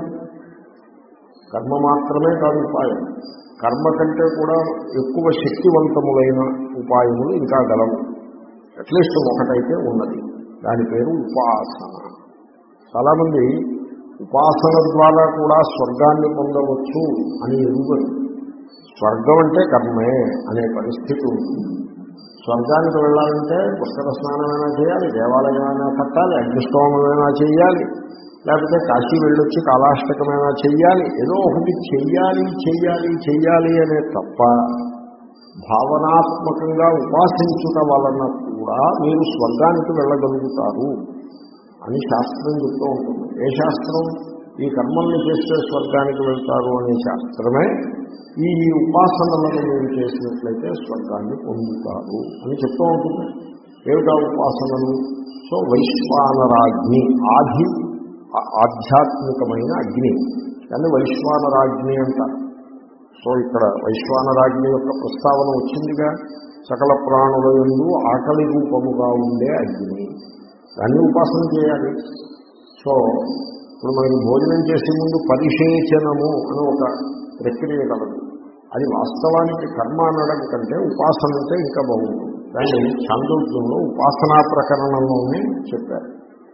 కర్మ మాత్రమే కాదు ఉపాయం. కర్మ కంటే కూడా ఎక్కువ శక్తివంతములైన ఉపాయములు ఇంకా గలవు. అట్లీస్ట్ ఒకటైతే ఉన్నది, దాని పేరు ఉపాసన. చాలామంది ఉపాసన ద్వారా కూడా స్వర్గాన్ని పొందవచ్చు అని ఎరుగరు. స్వర్గం అంటే కర్మే అనే పరిస్థితి ఉంటుంది. స్వర్గానికి వెళ్ళాలంటే పుష్కర స్నానమైనా చేయాలి, దేవాలయమైనా కట్టాలి, అగ్నిష్టోమమైనా చేయాలి, లేకపోతే కాశీ వెళ్ళొచ్చి కాలాష్టకమైనా చెయ్యాలి. ఏదో ఒకటి చెయ్యాలి చెయ్యాలి చెయ్యాలి అనే తప్ప భావనాత్మకంగా ఉపాసించుట వలన కూడా మీరు స్వర్గానికి వెళ్ళగలుగుతారు అని శాస్త్రం చెప్తూ ఉంటుంది. ఏ శాస్త్రం? ఈ కర్మల్ని చేస్తే స్వర్గానికి వెళ్తారు అనే శాస్త్రమే ఈ ఉపాసనలను మీరు చేసినట్లయితే స్వర్గాన్ని పొందుతారు అని చెప్తూ ఉంటుంది. ఏమిటా ఉపాసనలు? సో వైశ్వానరాగ్ని, ఆది ఆధ్యాత్మికమైన అగ్ని, దాన్ని వైశ్వానరాగ్ని అంటారు. సో ఇక్కడ వైశ్వానరాగ్ని యొక్క ప్రస్తావన వచ్చిందిగా. సకల ప్రాణుల యందు ఆకలి రూపముగా ఉండే అగ్ని, దాన్ని ఉపాసన చేయాలి. సో ఇప్పుడు మనకి భోజనం చేసే ముందు పరిశేచనము అని ఒక ప్రక్రియ కలదు. అది వాస్తవానికి కర్మ అనడం కంటే ఉపాసన అంటే ఇంకా బాగుంటుంది. దాన్ని ఛాందోగ్యంలో ఉపాసనా ప్రకరణంలోనే చెప్పారు.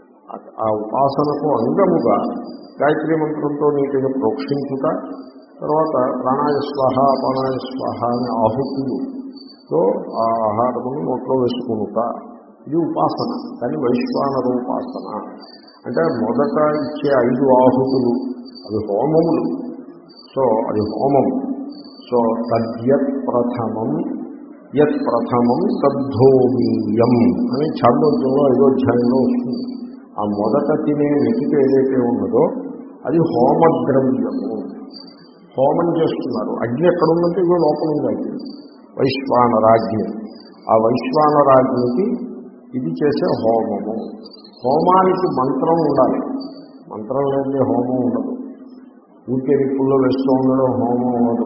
ఆ ఉపాసనకు అంగముగా గాయత్రీ మంత్రంతో నీటిని ప్రోక్షించుట, తర్వాత ప్రాణాయ స్వాహ అపానాయ స్వాహ అనే ఆహుతులతో ఆ ఆహారమును నోట్లో వేసుకునుట, ఇది ఉపాసన. కానీ వైశ్వానర ఉపాసన అంటే మొదట ఇచ్చే ఐదు ఆహుతులు అవి హోమములు. సో అది హోమము. సో తద్యత్ ప్రథమం యత్ ప్రథమం తద్ధోమీయం అని ఛాందోగ్యంలో ఐదో అధ్యాయంలో వస్తుంది. ఆ మొదట తినే మెతుకు ఏదైతే ఉన్నదో అది హోమద్రవ్యము. హోమం చేస్తున్నారు. అగ్ని ఎక్కడ ఉందంటే ఇవి లోపల ఉంది అగ్ని, వైశ్వానరాగ్ని. ఆ వైశ్వానరాగ్నికి ఇది చేసే హోమము. హోమానికి మంత్రం ఉండాలి. మంత్రం లేని హోమం ఉండదు. ఊరికే నిప్పుల్లో వేస్తూ ఉండడం హోమం ఉండదు.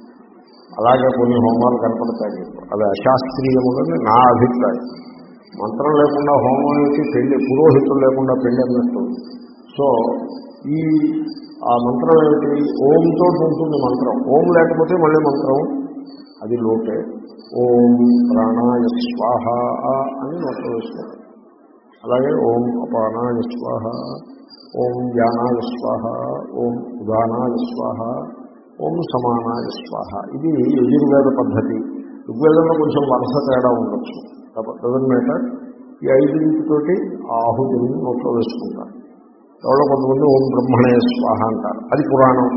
అలాగే కొన్ని హోమాలు కనపడతాయి. అది అశాస్త్రీయములని నా అభిప్రాయం. మంత్రం లేకుండా హోమం నుంచి పెళ్లి, పురోహితులు లేకుండా పెళ్లి అన్నట్టు. సో ఈ ఆ మంత్రం ఏమిటి? ఓంతో ఉంటుంది మంత్రం. ఓం లేకపోతే మళ్ళీ మంత్రం అది లోటే. ఓం ప్రాణాయ స్వాహ అని నోట్లో వేస్తారు. అలాగే ఓం అపానాయ స్వాహ, ఓం జ్ఞానాయ స్వాహ, ఓం ఉదానాయ స్వాహ, ఓం సమానాయ స్వాహ. ఇది యజుర్వేద పద్ధతి. ఋగ్వేదంలో కొంచెం వరుస తేడా ఉండొచ్చు, డజన్ మ్యాటర్. ఈ ఐదింటితోటి ఆ ఆహుతులను నోట్లో వేసుకుంటారు. ఎవరో కొంతమంది ఓం బ్రహ్మణే స్వాహ అంటారు. అది పురాణం.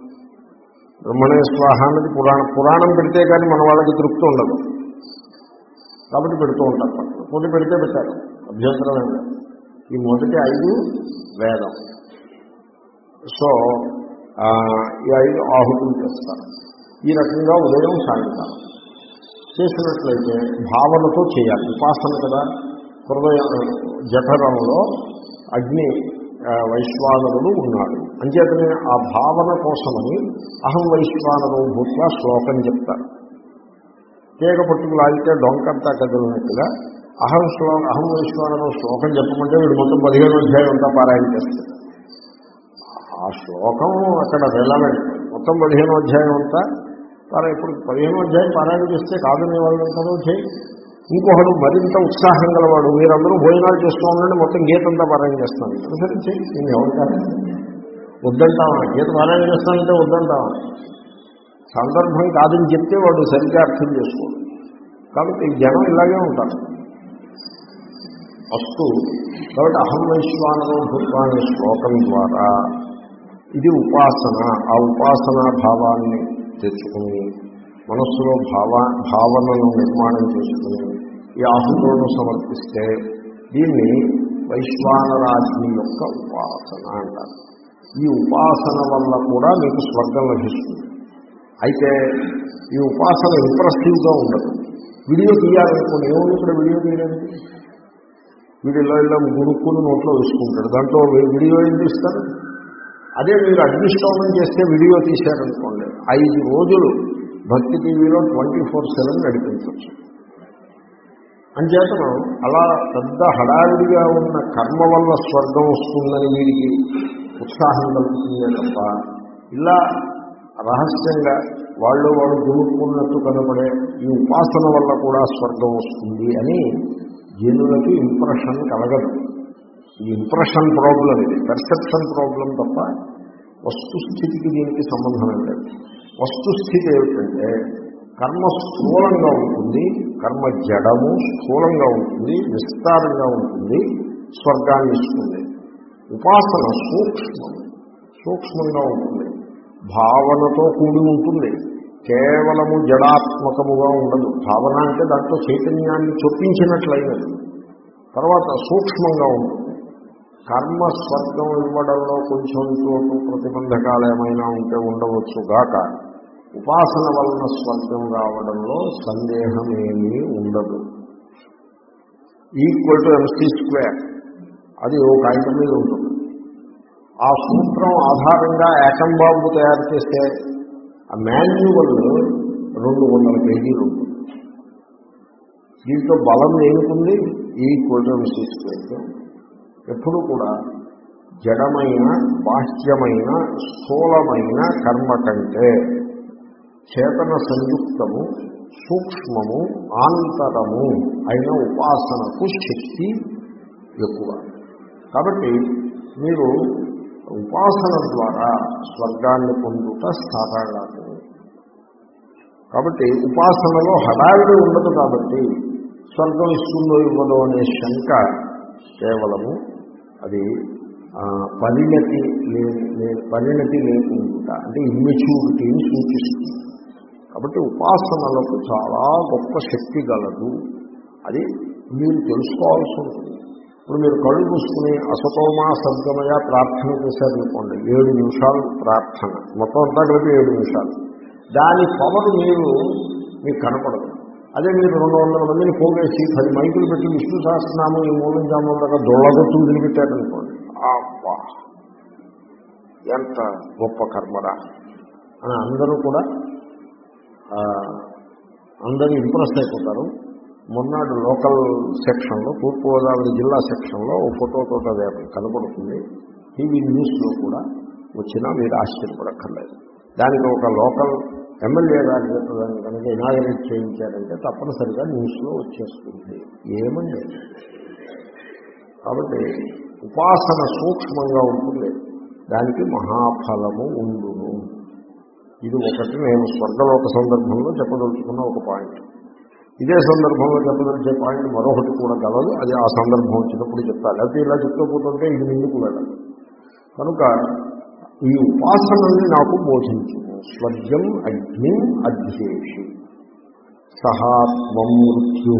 బ్రహ్మణే స్వాహ అన్నది పురాణం. పురాణం పెడితే కానీ మన వాళ్ళకి తృప్తి ఉండదు కాబట్టి పెడుతూ ఉంటారు. పక్కన కొన్ని పెడితే పెట్టారు, అభ్యంతరం ఏం లేదు. ఈ మొదటి ఐదు వేదం. సో ఈ ఐదు ఆహుతులు చేస్తారు. ఈ రకంగా ఉదయం సాయంకాలం చేసినట్లయితే భావనతో చేయాలి. ఉపాసన కదా. హృదయ జఠరంలో అగ్ని వైశ్వానరుడు ఉన్నాడు అంచేతనే ఆ భావన కోసమని అహం వైశ్వానరు భూత్వా శ్లోకం చెప్తారు. తీగ పట్టుకు లాగితే డొంకంతా కదిలినట్టుగా అహం శ్లో అహం వైశ్వానరు శ్లోకం చెప్పమంటే వీడు మొత్తం పదిహేను అధ్యాయం అంతా పారాయణ చేస్తారు. ఆ శ్లోకం అక్కడ రెలవెంట్. మొత్తం పదిహేను అధ్యాయం అంతా పారా. ఇప్పుడు పదిహేను అధ్యాయం పారాయణ చేస్తే కాదనే వాళ్ళు అంటారు చేయి. ఇంకొకడు మరింత ఉత్సాహం గలవాడు, మీరందరూ భోజనాలు చేస్తూ ఉండండి మొత్తం గీతంతా పారాయణ చేస్తాను. సరే చెయ్యి, నేను ఎవరికాదు వద్దంటావా? గీత పారాయణ చేస్తానంటే వద్దంటావా? సందర్భం కాదని చెప్తే వాడు సరిగ్గా అర్థం చేసుకోడు. కాబట్టి ఈ జనం ఇలాగే ఉంటారు. వస్తూ కాబట్టి అహం వైశ్వానరో భూత్వా అనే శ్లోకం ద్వారా ఇది ఉపాసన. ఆ ఉపాసనా భావాన్ని తెచ్చుకుని మనస్సులో భావ భావనను నిర్మాణం చేసుకుని ఈ ఆహుతులను సమర్పిస్తే దీన్ని వైశ్వానరాజ్ఞి యొక్క ఉపాసన అంటారు. ఈ ఉపాసన వల్ల కూడా మీకు స్వర్గం లభిస్తుంది. అయితే ఈ ఉపాసన ఇంప్రెసివ్గా ఉండదు. వీడియో తీయాలనుకోండి, ఏముంది ఇక్కడ వీడియో తీయడానికి? వీడియోలో ఇలా గురుక్కుని నోట్లో వేసుకుంటాడు, దాంట్లో వీడియో ఏం తీస్తారు? అదే మీరు అగ్నిష్టోమం చేస్తే వీడియో తీశారనుకోండి, ఐదు రోజులు భక్తి టీవీలో ట్వంటీ ఫోర్ సెవెన్ నడిపించవచ్చు. అంచేతను అలా పెద్ద హడావిడిగా ఉన్న కర్మ వల్ల స్వర్గం వస్తుందని వీరికి ఉత్సాహం కలుగుతుందే తప్ప ఇలా రహస్యంగా వాళ్ళు వాళ్ళు గురుక్కున్నట్టు కనబడే ఈ ఉపాసన వల్ల కూడా స్వర్గం వస్తుంది అని జనులకి ఇంప్రెషన్ కలగదు. ఈ ఇంప్రెషన్ ప్రాబ్లం, ఇది పర్సెప్షన్ ప్రాబ్లం తప్ప వస్తుస్థితికి దీనికి సంబంధం లేదు. వస్తుస్థితి ఏమిటంటే కర్మ స్థూలంగా ఉంటుంది, కర్మ జడము స్థూలంగా ఉంటుంది, విస్తారంగా ఉంటుంది, స్వర్గాన్ని ఇస్తుంది. ఉపాసన సూక్ష్మం సూక్ష్మంగా ఉంటుంది, భావనతో కూడి ఉంటుంది. కేవలము జడాత్మకముగా ఉండదు. భావన అంటే దాంట్లో చైతన్యాన్ని చొప్పించినట్లయినది. తర్వాత సూక్ష్మంగా ఉంటుంది. కర్మ స్వర్గం ఇవ్వడంలో కొంచెం చోటు ప్రతిబంధకాలు ఏమైనా ఉంటే ఉండవచ్చు గాక ఉపాసన వలన స్వర్గం రావడంలో సందేహమేమీ ఉండదు. ఈక్వల్ టు ఎంసీ స్క్వేర్ అది ఓ కాగితం మీద ఉంటుంది. ఆ సూత్రం ఆధారంగా యాటమ్ బాంబు తయారు చేస్తే ఆ మాన్యువల్ రెండు వందల పేజీలు ఉంటుంది. దీంట్లో బలం ఏమిటి? Equal to MC square. ఎప్పుడు కూడా జడమైన బాహ్యమైన స్థూలమైన కర్మ కంటే చేతన సంయుక్తము సూక్ష్మము ఆంతరము అయిన ఉపాసనకు శక్తి ఎక్కువ. కాబట్టి మీరు ఉపాసన ద్వారా స్వర్గాన్ని పొందుట సాధారణము. కాబట్టి ఉపాసనలో హడావిడి ఉండదు. కాబట్టి స్వర్గం ఇస్తుందో ఇవ్వదో అనే శంక కేవలము అది పరిణతి పరిణతి లేకుండా అంటే ఇమ్మెచ్యూరిటీని సూచిస్తుంది. కాబట్టి ఉపాసనలకు చాలా గొప్ప శక్తి గలదు. అది మీరు తెలుసుకోవాల్సి ఉంటుంది. ఇప్పుడు మీరు కళ్ళు మూసుకుని అసతోమా సద్గమయ ప్రార్థన చేశారనుకోండి, ఏడు నిమిషాలు ప్రార్థన, మొత్తం అంతా కలిపి ఏడు నిమిషాలు. దాని పవర్ మీరు మీకు కనపడదు. అదే మీరు రెండు వందల మందిని పోగేసి పది మైకులు పెట్టి విష్ణు సహస్రనామం ఈ మూలం జామం దాకా దొళ్ళగొట్టు వదిలిపెట్టారనుకోండి, అబ్బా ఎంత గొప్ప కర్మరా అని అందరూ కూడా అందరూ ఇంప్రెస్ అయిపోతారు. మొన్నటి లోకల్ సెక్షన్లో తూర్పుగోదావరి జిల్లా సెక్షన్లో ఓ ఫోటోతో కనపడుతుంది. టీవీ న్యూస్లో కూడా వచ్చినా మీరు ఆశ్చర్యపడక్కర్లేదు. దానికి ఒక లోకల్ ఎమ్మెల్యే గారి దాన్ని కనుక ఇనాగరేట్ చేయించారంటే తప్పనిసరిగా న్యూస్లో వచ్చేస్తుంది. ఏమండి? కాబట్టి ఉపాసన సూక్ష్మంగా ఉంటుంది, దానికి మహాఫలము ఉండును. ఇది ఒకటి నేను స్వర్గలోక సందర్భంలో చెప్పదలుచుకున్న ఒక పాయింట్. ఇదే సందర్భంలో చెప్పదలిచే పాయింట్ మరొకటి కూడా గలదు. అది ఆ సందర్భం వచ్చినప్పుడు చెప్తాను. అయితే ఇలా చెప్తూ ఇది ముందుకు వెళ్ళదు. కనుక ఈ ఉపాసనల్ని నాకు బోధించు. స్వర్గం అగ్నిం అధ్యేషి సహాత్మం మృత్యు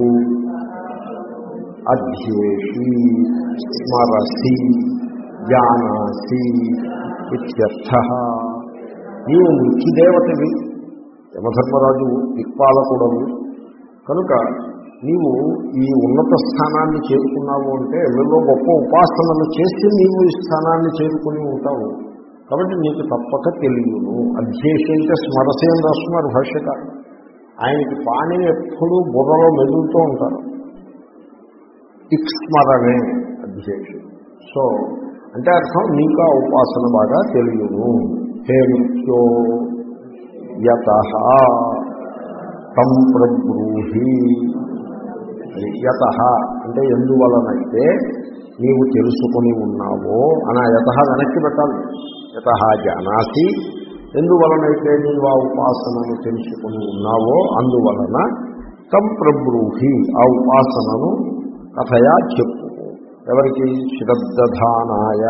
అధ్యేషి స్మరసి జానాసి ఇత్యర్థః. నీవు మృత్యుదేవతవి, యమధర్మరాజు దిక్పాలకుడవు కనుక నీవు ఈ ఉన్నత స్థానాన్ని చేరుకున్నావు అంటే ఎవరిలో గొప్ప ఉపాసనలు చేసి నీవు ఈ స్థానాన్ని చేరుకుని ఉంటావు. కాబట్టి నీకు తప్పక తెలియను. అధ్యేషి అంటే స్మరసి అని రాస్తున్నారు భాష్యకారు. ఆయనకి పాణిని ఎప్పుడూ బుర్రలో మెదులుతూ ఉంటారు. ఇక్స్మరణే అధ్యేషి. సో అంటే అర్థం నీకు ఆ ఉపాసన బాగా తెలియను. హే మృత్యో యతః తం ప్రబ్రూహి. యతః అంటే ఎందువలనైతే నీవు తెలుసుకొని ఉన్నావో అని ఆ యతః వెనక్కి పెట్టాలి. యతః జానాసి, ఎందువలనైతే నీవు ఆ ఉపాసనను తెలుసుకొని ఉన్నావో అందువలన తం ప్రబ్రూహి, ఆ ఉపాసనను కథయా చెప్పు. ఎవరికి? శ్రద్ధధానాయ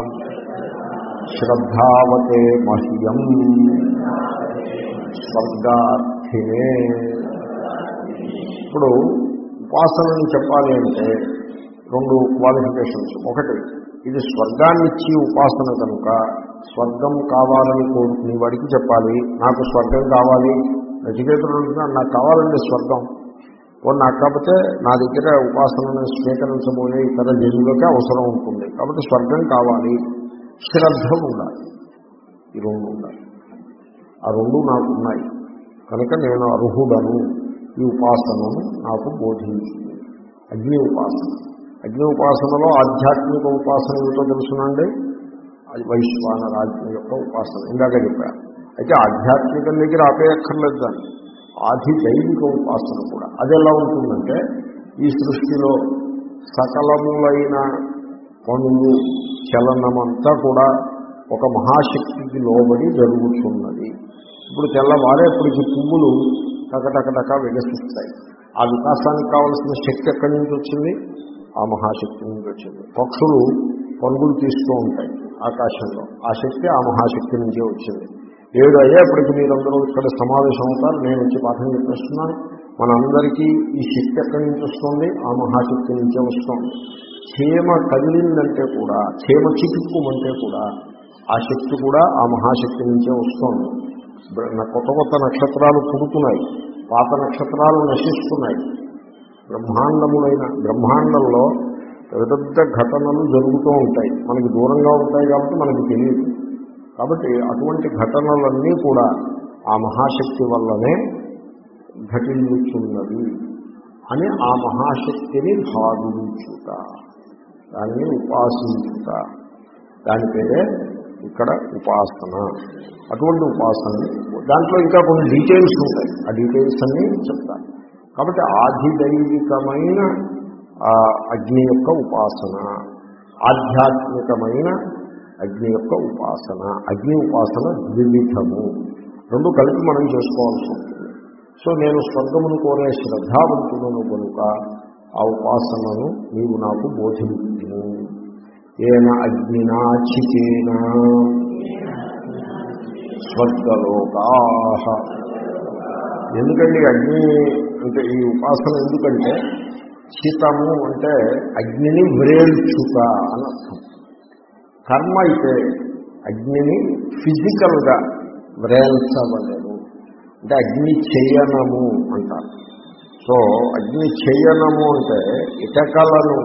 శ్రద్ధావతే మహ్యం స్వర్గార్థినే. ఇప్పుడు ఉపాసనని చెప్పాలి అంటే రెండు క్వాలిఫికేషన్స్. ఒకటి, ఇది స్వర్గాన్నిచ్చి ఉపాసన కనుక స్వర్గం కావాలని కోరుకునే వాడికి చెప్పాలి. నాకు స్వర్గం కావాలి, నచికేతుడు నాకు కావాలండి స్వర్గం, ఓ నాకు కాకపోతే నా దగ్గర ఉపాసనను స్వీకరించబోయే ఇతర జనులకే అవసరం ఉంటుంది. కాబట్టి స్వర్గం కావాలి, శ్రద్ధ ఉండాలి, ఈ రెండు ఉండాలి. ఆ రెండు నాకు ఉన్నాయి కనుక నేను అర్హుడను, ఈ ఉపాసనను నాకు బోధించింది. అగ్ని ఉపాసన. అగ్ని ఉపాసనలో ఆధ్యాత్మిక ఉపాసన ఏమిటో తెలుసునండి, అది వైశ్వానరాజ్యం యొక్క ఉపాసన ఇందాక చెప్పాను. అయితే ఆధ్యాత్మికం దగ్గర ఆపేయక్కర్లేదు దాన్ని, ఆది దైవిక ఉపాసన కూడా. అది ఎలా ఉంటుందంటే ఈ సృష్టిలో సకలములైన పనులు చలనమంతా కూడా ఒక మహాశక్తికి లోబడి జరుగుతున్నది. ఇప్పుడు తెల్లవారేపటికి పువ్వులు టకటకటక వికసిస్తాయి. ఆ వికాసానికి కావలసిన శక్తి ఎక్కడి నుంచి వచ్చింది? ఆ మహాశక్తి నుంచి వచ్చింది. పక్షులు పరుగులు తీస్తూ ఉంటాయి ఆకాశంలో, ఆ శక్తి ఆ మహాశక్తి నుంచే వచ్చింది. ఏడు అయ్యేప్పటికీ మీరందరూ ఇక్కడ సమావేశం అవుతారు, నేను వచ్చి పాఠం చెప్పేస్తున్నాను. మనందరికీ ఈ శక్తి ఎక్కడి నుంచి వస్తుంది? ఆ మహాశక్తి నుంచే వస్తుంది. చీమ కదిలిందంటే కూడా, చీమ చిటుక్కుమంటే కూడా ఆ శక్తి కూడా ఆ మహాశక్తి నుంచే వస్తుంది. కొత్త కొత్త నక్షత్రాలు పుడుతున్నాయి, పాత నక్షత్రాలు నశిస్తున్నాయి. బ్రహ్మాండములైన బ్రహ్మాండంలో పెద్ద పెద్ద ఘటనలు జరుగుతూ ఉంటాయి, మనకి దూరంగా ఉంటాయి కాబట్టి మనకి తెలియదు. కాబట్టి అటువంటి ఘటనలన్నీ కూడా ఆ మహాశక్తి వల్లనే ఘటిల్లుతున్నది అని ఆ మహాశక్తిని భావించుట, దాన్ని ఉపాసించుట, దాని పేరే ఇక్కడ ఉపాసన. అటువంటి ఉపాసన దాంట్లో ఇంకా కొన్ని డీటెయిల్స్ ఉంటాయి, ఆ డీటెయిల్స్ అన్నీ చెప్తాను. కాబట్టి ఆధిదైవికమైన అగ్ని యొక్క ఉపాసన, ఆధ్యాత్మికమైన అగ్ని యొక్క ఉపాసన, అగ్ని ఉపాసన ద్వివిధము, రెండు కలిపి మనం చేసుకోవాల్సి ఉంటుంది. సో నేను స్వర్గమును కోరే శ్రద్ధావంతులను కనుక ఆ ఉపాసనను నీవు నాకు బోధించును. ఏన అగ్నినా చికేన స్వర్గలోకాః. ఎందుకండి అగ్ని అంటే ఈ ఉపాసన ఎందుకంటే, చితము అంటే అగ్నిని వ్రేల్చుట అని అర్థం. కర్మ అయితే అగ్నిని ఫిజికల్గా వ్రేల్చవలేదు, అంటే అగ్ని చేయనము అంటారు. సో అగ్ని చేయనము అంటే ఇటకలను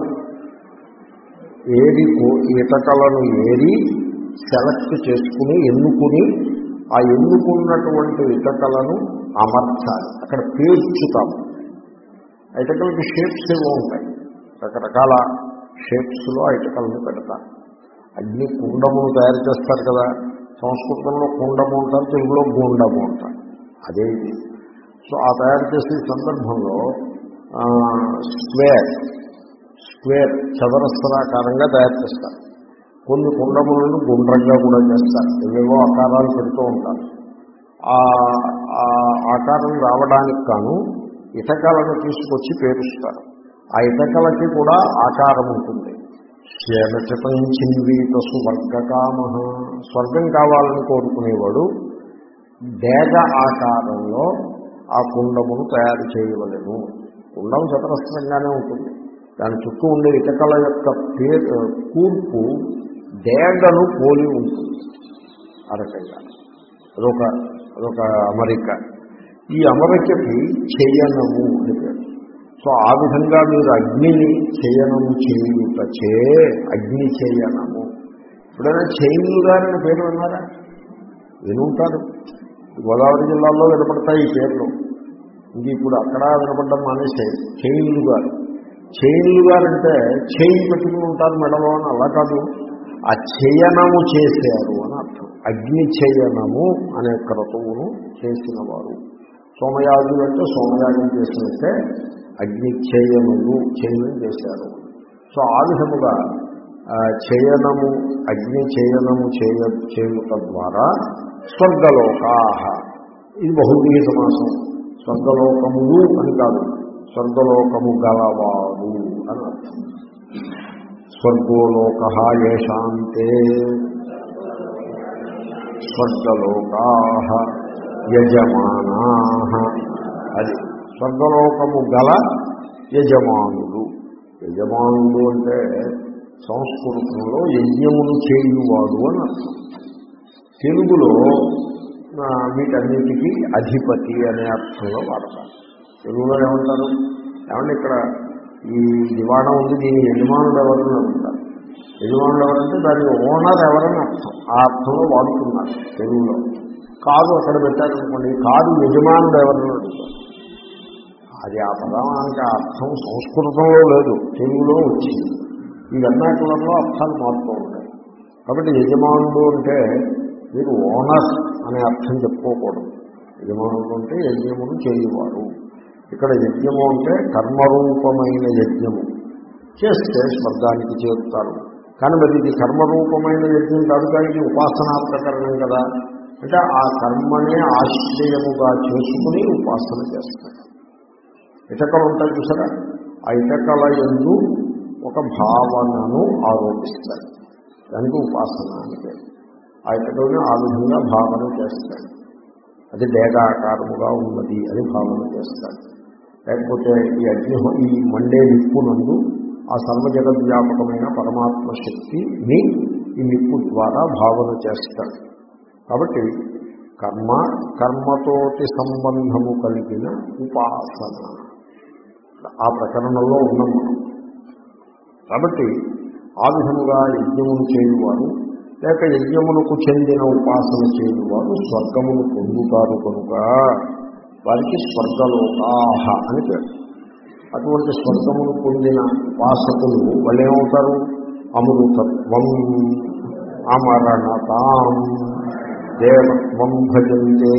ఏరి ఇటకలను ఏరి సెలెక్ట్ చేసుకుని ఎన్నుకుని ఆ ఎన్నుకున్నటువంటి ఇటకలను అమర్చాలి, అక్కడ పేర్చుతాము. ఇటకలకి షేప్స్ ఏవో ఉంటాయి, రకరకాల షేప్స్లో ఆ ఇటకలను పెడతారు. అగ్ని కుండమును తయారు చేస్తారు కదా, సంస్కృతంలో కుండము అంటారు, తెలుగులో గుండము అంటారు, అదే ఇది. సో ఆ తయారు చేసే సందర్భంలో స్క్వేర్ స్క్వేర్ చదరస్రాకారంగా తయారు చేస్తారు. కొన్ని కుండములను గుండ్రంగా కూడా చేస్తారు, ఏవేవో ఆకారాలు పెడుతూ ఉంటారు. ఆ ఆకారం రావడానికి కాను ఇటకలను తీసుకొచ్చి పేరుస్తారు. ఆ ఇటకలకి కూడా ఆకారం ఉంటుంది. క్షేమచితంచిన్వీత సువర్గకామ, స్వర్గం కావాలని కోరుకునేవాడు డేగ ఆకారంలో ఆ కుండమును తయారు చేయవలెను. కుండం చతురస్రంగానే ఉంటుంది, దాని చుట్టూ ఉండే ఇటకల యొక్క పేరు కూర్పు డేగను పోలి ఉంటుంది. ఆ రకంగా అదొక అదొక అమరిక. ఈ అమరికకి చేయనము అని పేరు. సో ఆ విధంగా మీరు అగ్నిని చేయనము చేయుటచే అగ్ని చేయనము. ఎప్పుడైనా చైన్లు గారని పేరు విన్నారా? వినుంటారు, గోదావరి జిల్లాలో వినపడతాయి ఈ పేర్లు. ఇంక ఇప్పుడు అక్కడ వినపడడం మానేసాయి. చైన్లు గారు, చైన్లు గారంటే చైన్ పెట్టుకుని ఉంటారు మెడలో అని, అలా కాదు, ఆ చేయనము చేశారు అని అర్థం. అగ్ని చేయనము అనే క్రతువును చేసిన వారు. సోమయాగులు అంటే సోమయాగం చేసినట్టే అగ్ని చేయనము చేయనం చేశారు. సో ఆ విధముగా చేయనము అగ్ని చేయనము చేయ చేయుట ద్వారా స్వర్గలోకాః, ఇది బహువ్రీహి సమాసం. స్వర్గలోకములు అని కాదు, స్వర్గలోకము గలవారు అని అర్థం. స్వర్గోలోకః యేషాంతే స్వర్గలోకాః యజమానాః. అది స్వర్గలోకము గల యజమానులు. యజమానులు అంటే సంస్కృతంలో యజ్ఞమును చేయువాడు అని అర్థం. తెలుగులో వీటన్నిటికీ అధిపతి అనే అర్థంలో వాడతారు. తెలుగులో ఏమంటారు? ఏమంటే ఇక్కడ ఈ దివాణం ఉంది, దీని యజమానుడు ఎవరని అడుగుతారు. యజమానుడు ఎవరంటే దాని ఓనర్ ఎవరని అర్థం, ఆ అర్థంలో వాడుతున్నారు తెలుగులో. కారు అక్కడ పెట్టారనుకోండి, కారు యజమానుడు ఎవరని అడుగుతారు. అది ఆ పదానికి అర్థం సంస్కృతంలో లేదు, తెలుగులో వచ్చింది. ఈ వెన్నాకులంలో అర్థాలు మారుతూ ఉంటాయి. కాబట్టి యజమానుడు అంటే మీరు ఓనర్ అనే అర్థం చెప్పుకోకూడదు. యజమానుడు అంటే యజ్ఞమును చేయువారు. ఇక్కడ యజ్ఞము అంటే కర్మరూపమైన యజ్ఞము చేస్తే స్వర్గానికి చేరుతారు. కానీ మరి ఇది కర్మరూపమైన యజ్ఞం కాదు, కానీ ఇది ఉపాసనాత్మకరణం కదా. అంటే ఆ కర్మనే ఆశ్రయముగా చేసుకుని ఉపాసన చేస్తారు. ఇటకలు ఉంటాయి చూసారా, ఆ ఇటకల యందు ఒక భావనను ఆరోపిస్తారు, దానికి ఉపాసన అంటే. ఆ ఇతరుని ఆ విధంగా భావన చేస్తాడు. అది డేగాకారముగా ఉన్నది అని భావన చేస్తాడు. లేకపోతే ఈ అగ్ని ఈ మండే నిప్పు నందు ఆ సర్వజగద్వ్యాపకమైన పరమాత్మ శక్తిని ఈ నిప్పు ద్వారా భావన చేస్తాడు. కాబట్టి కర్మ, కర్మతోటి సంబంధము కలిగిన ఉపాసన ఆ ప్రకరణంలో ఉన్నాం మనం. కాబట్టి ఆ విధముగా యజ్ఞమును చేయువారు లేక యజ్ఞమునకు చెందిన ఉపాసన చేయువారు స్వర్గమును పొందుతారు కనుక వారికి స్వర్గలోకాహ అని పేరు. అటువంటి స్వర్గమును పొందిన ఉపాసకులు వాళ్ళు ఏమవుతారు? అమృతత్వం, అమరణతాం, దేవత్వం భజంతే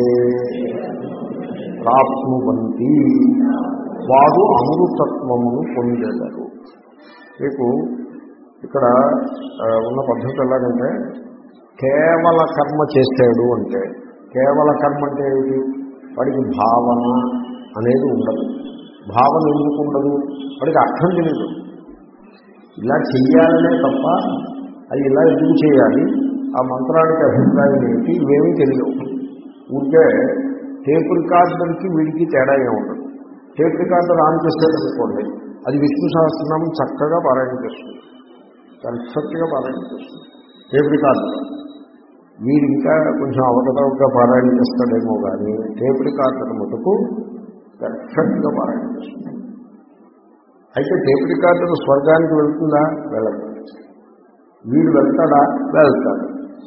ప్రాప్నువంతి, వారు అమృతత్వమును పొందేదారు. మీకు ఇక్కడ ఉన్న పద్ధతి ఎలాగంటే, కేవల కర్మ చేశాడు అంటే, కేవల కర్మ అంటే ఏమిటి? వాడికి భావన అనేది ఉండదు. భావన ఎందుకు ఉండదు? వాడికి అర్థం తెలియదు. ఇలా చెయ్యాలనే తప్ప అది ఇలా ఎందుకు చేయాలి, ఆ మంత్రానికి అభిప్రాయం ఏంటి, ఇవేమీ తెలియవు. ఊరికే టేప్ రికార్డర్కి వీడికి తేడా ఏమి ఉండదు. టేప్ రికార్డర్ ఆన్ చేసేదనుకోండి, అది విష్ణు సహస్రనామం చక్కగా పారాయణ చేస్తుంది, పర్ఫెక్ట్గా పారాయణ చేస్తుంది టేప్ రికార్డర్. వీడు ఇంకా కొంచెం అవకతవకగా పారాయణ చేస్తాడేమో కానీ టేప్ రికార్డర్ మటుకు పర్ఫెక్ట్గా పారాయణ చేస్తుంది. అయితే టేప్ రికార్డర్ స్వర్గానికి వెళ్తుందా? వెళ్ళదు. వీడు వెళ్తాడా? వెళ్తాడు.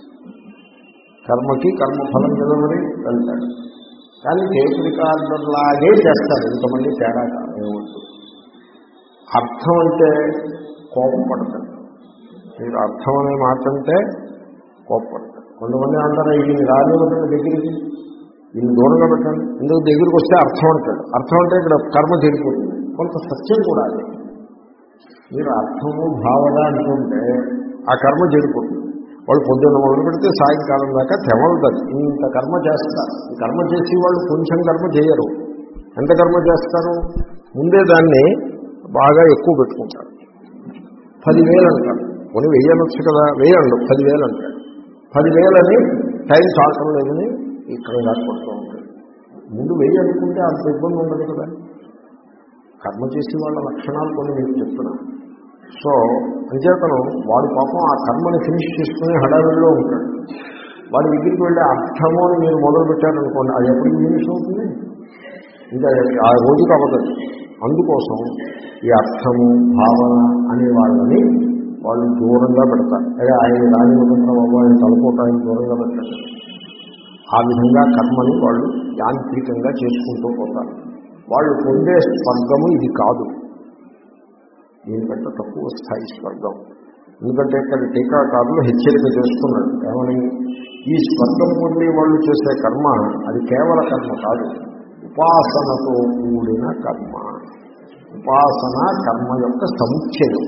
కర్మకి కర్మఫలం కదా మరి, వెళ్తాడు. కానీ టేప్ రికార్డర్ లాగే చేస్తాడు. ఇంతమంది తేడా ఏముంటుంది. అర్థం అంటే కోపం పడతాడు. మీరు అర్థం అనే మాట అంటే కోపపడతాడు. కొంతమంది అంటారు, ఈయన రానివ్వటండి దగ్గరికి, ఈయన దూరంగా పెట్టండి, ఎందుకు దగ్గరికి వస్తే అర్థం అంటాడు. అర్థం అంటే ఇక్కడ కర్మ జరిగిపోతుంది. కొంత సత్యం కూడా అది. మీరు అర్థము భావన అంటుంటే ఆ కర్మ జరిగిపోతుంది. వాళ్ళు పొద్దున్న మొదలు పెడితే సాయంకాలం దాకా తెవలుతుంది. ఇంత కర్మ చేస్తారు. ఈ కర్మ చేసి వాళ్ళు కొంచెం కర్మ చేయరు. ఎంత కర్మ చేస్తారు? ముందే దాన్ని బాగా ఎక్కువ పెట్టుకుంటారు. పదివేలు అంటారు. కొన్ని వెయ్యనొచ్చు కదా, వేయండు పదివేలు అంటాడు. పదివేలని టైం చాలటం లేదని ఇక్కడ రాసుకుంటూ ఉంటాడు. ముందు వెయ్యి అనుకుంటే అంత ఇబ్బంది ఉండదు కదా. కర్మ చేసి వాళ్ళ లక్షణాలు కొన్ని నేను చెప్తున్నా. సో అంచేతను వాడు పాపం ఆ కర్మని ఫినిష్ చేసుకుని హడావిడిలో ఉంటాడు. వాడి దగ్గరికి వెళ్ళి అర్థము అని మీరు మొదలు పెట్టారనుకోండి, అది ఎప్పటికి ఫినిష్ అవుతుంది? ఇంకా ఆ రోజుకి అవ్వదు. అందుకోసం ఈ అర్థము భావన అనే వాళ్ళని వాళ్ళు దూరంగా పెడతారు. అదే ఆయన రాని విధంగా బాబు ఆయన తలపోతాయని దూరంగా పెట్టారు. ఆ విధంగా కర్మని వాళ్ళు యాంత్రికంగా చేసుకుంటూ పోతారు. వాళ్ళు పొందే స్వర్గము ఇది కాదు, దీనికంటే తక్కువ స్థాయి స్వర్గం. ఎందుకంటే ఇక్కడ టీకాకారులు హెచ్చరిక చేస్తున్నారు ఏమని, ఈ స్వర్గం పొంది వాళ్ళు చేసే కర్మ అది కేవల కర్మ కాదు, ఉపాసనతో కూడిన కర్మ. ఉపాసన కర్మ యొక్క సముచ్చయం.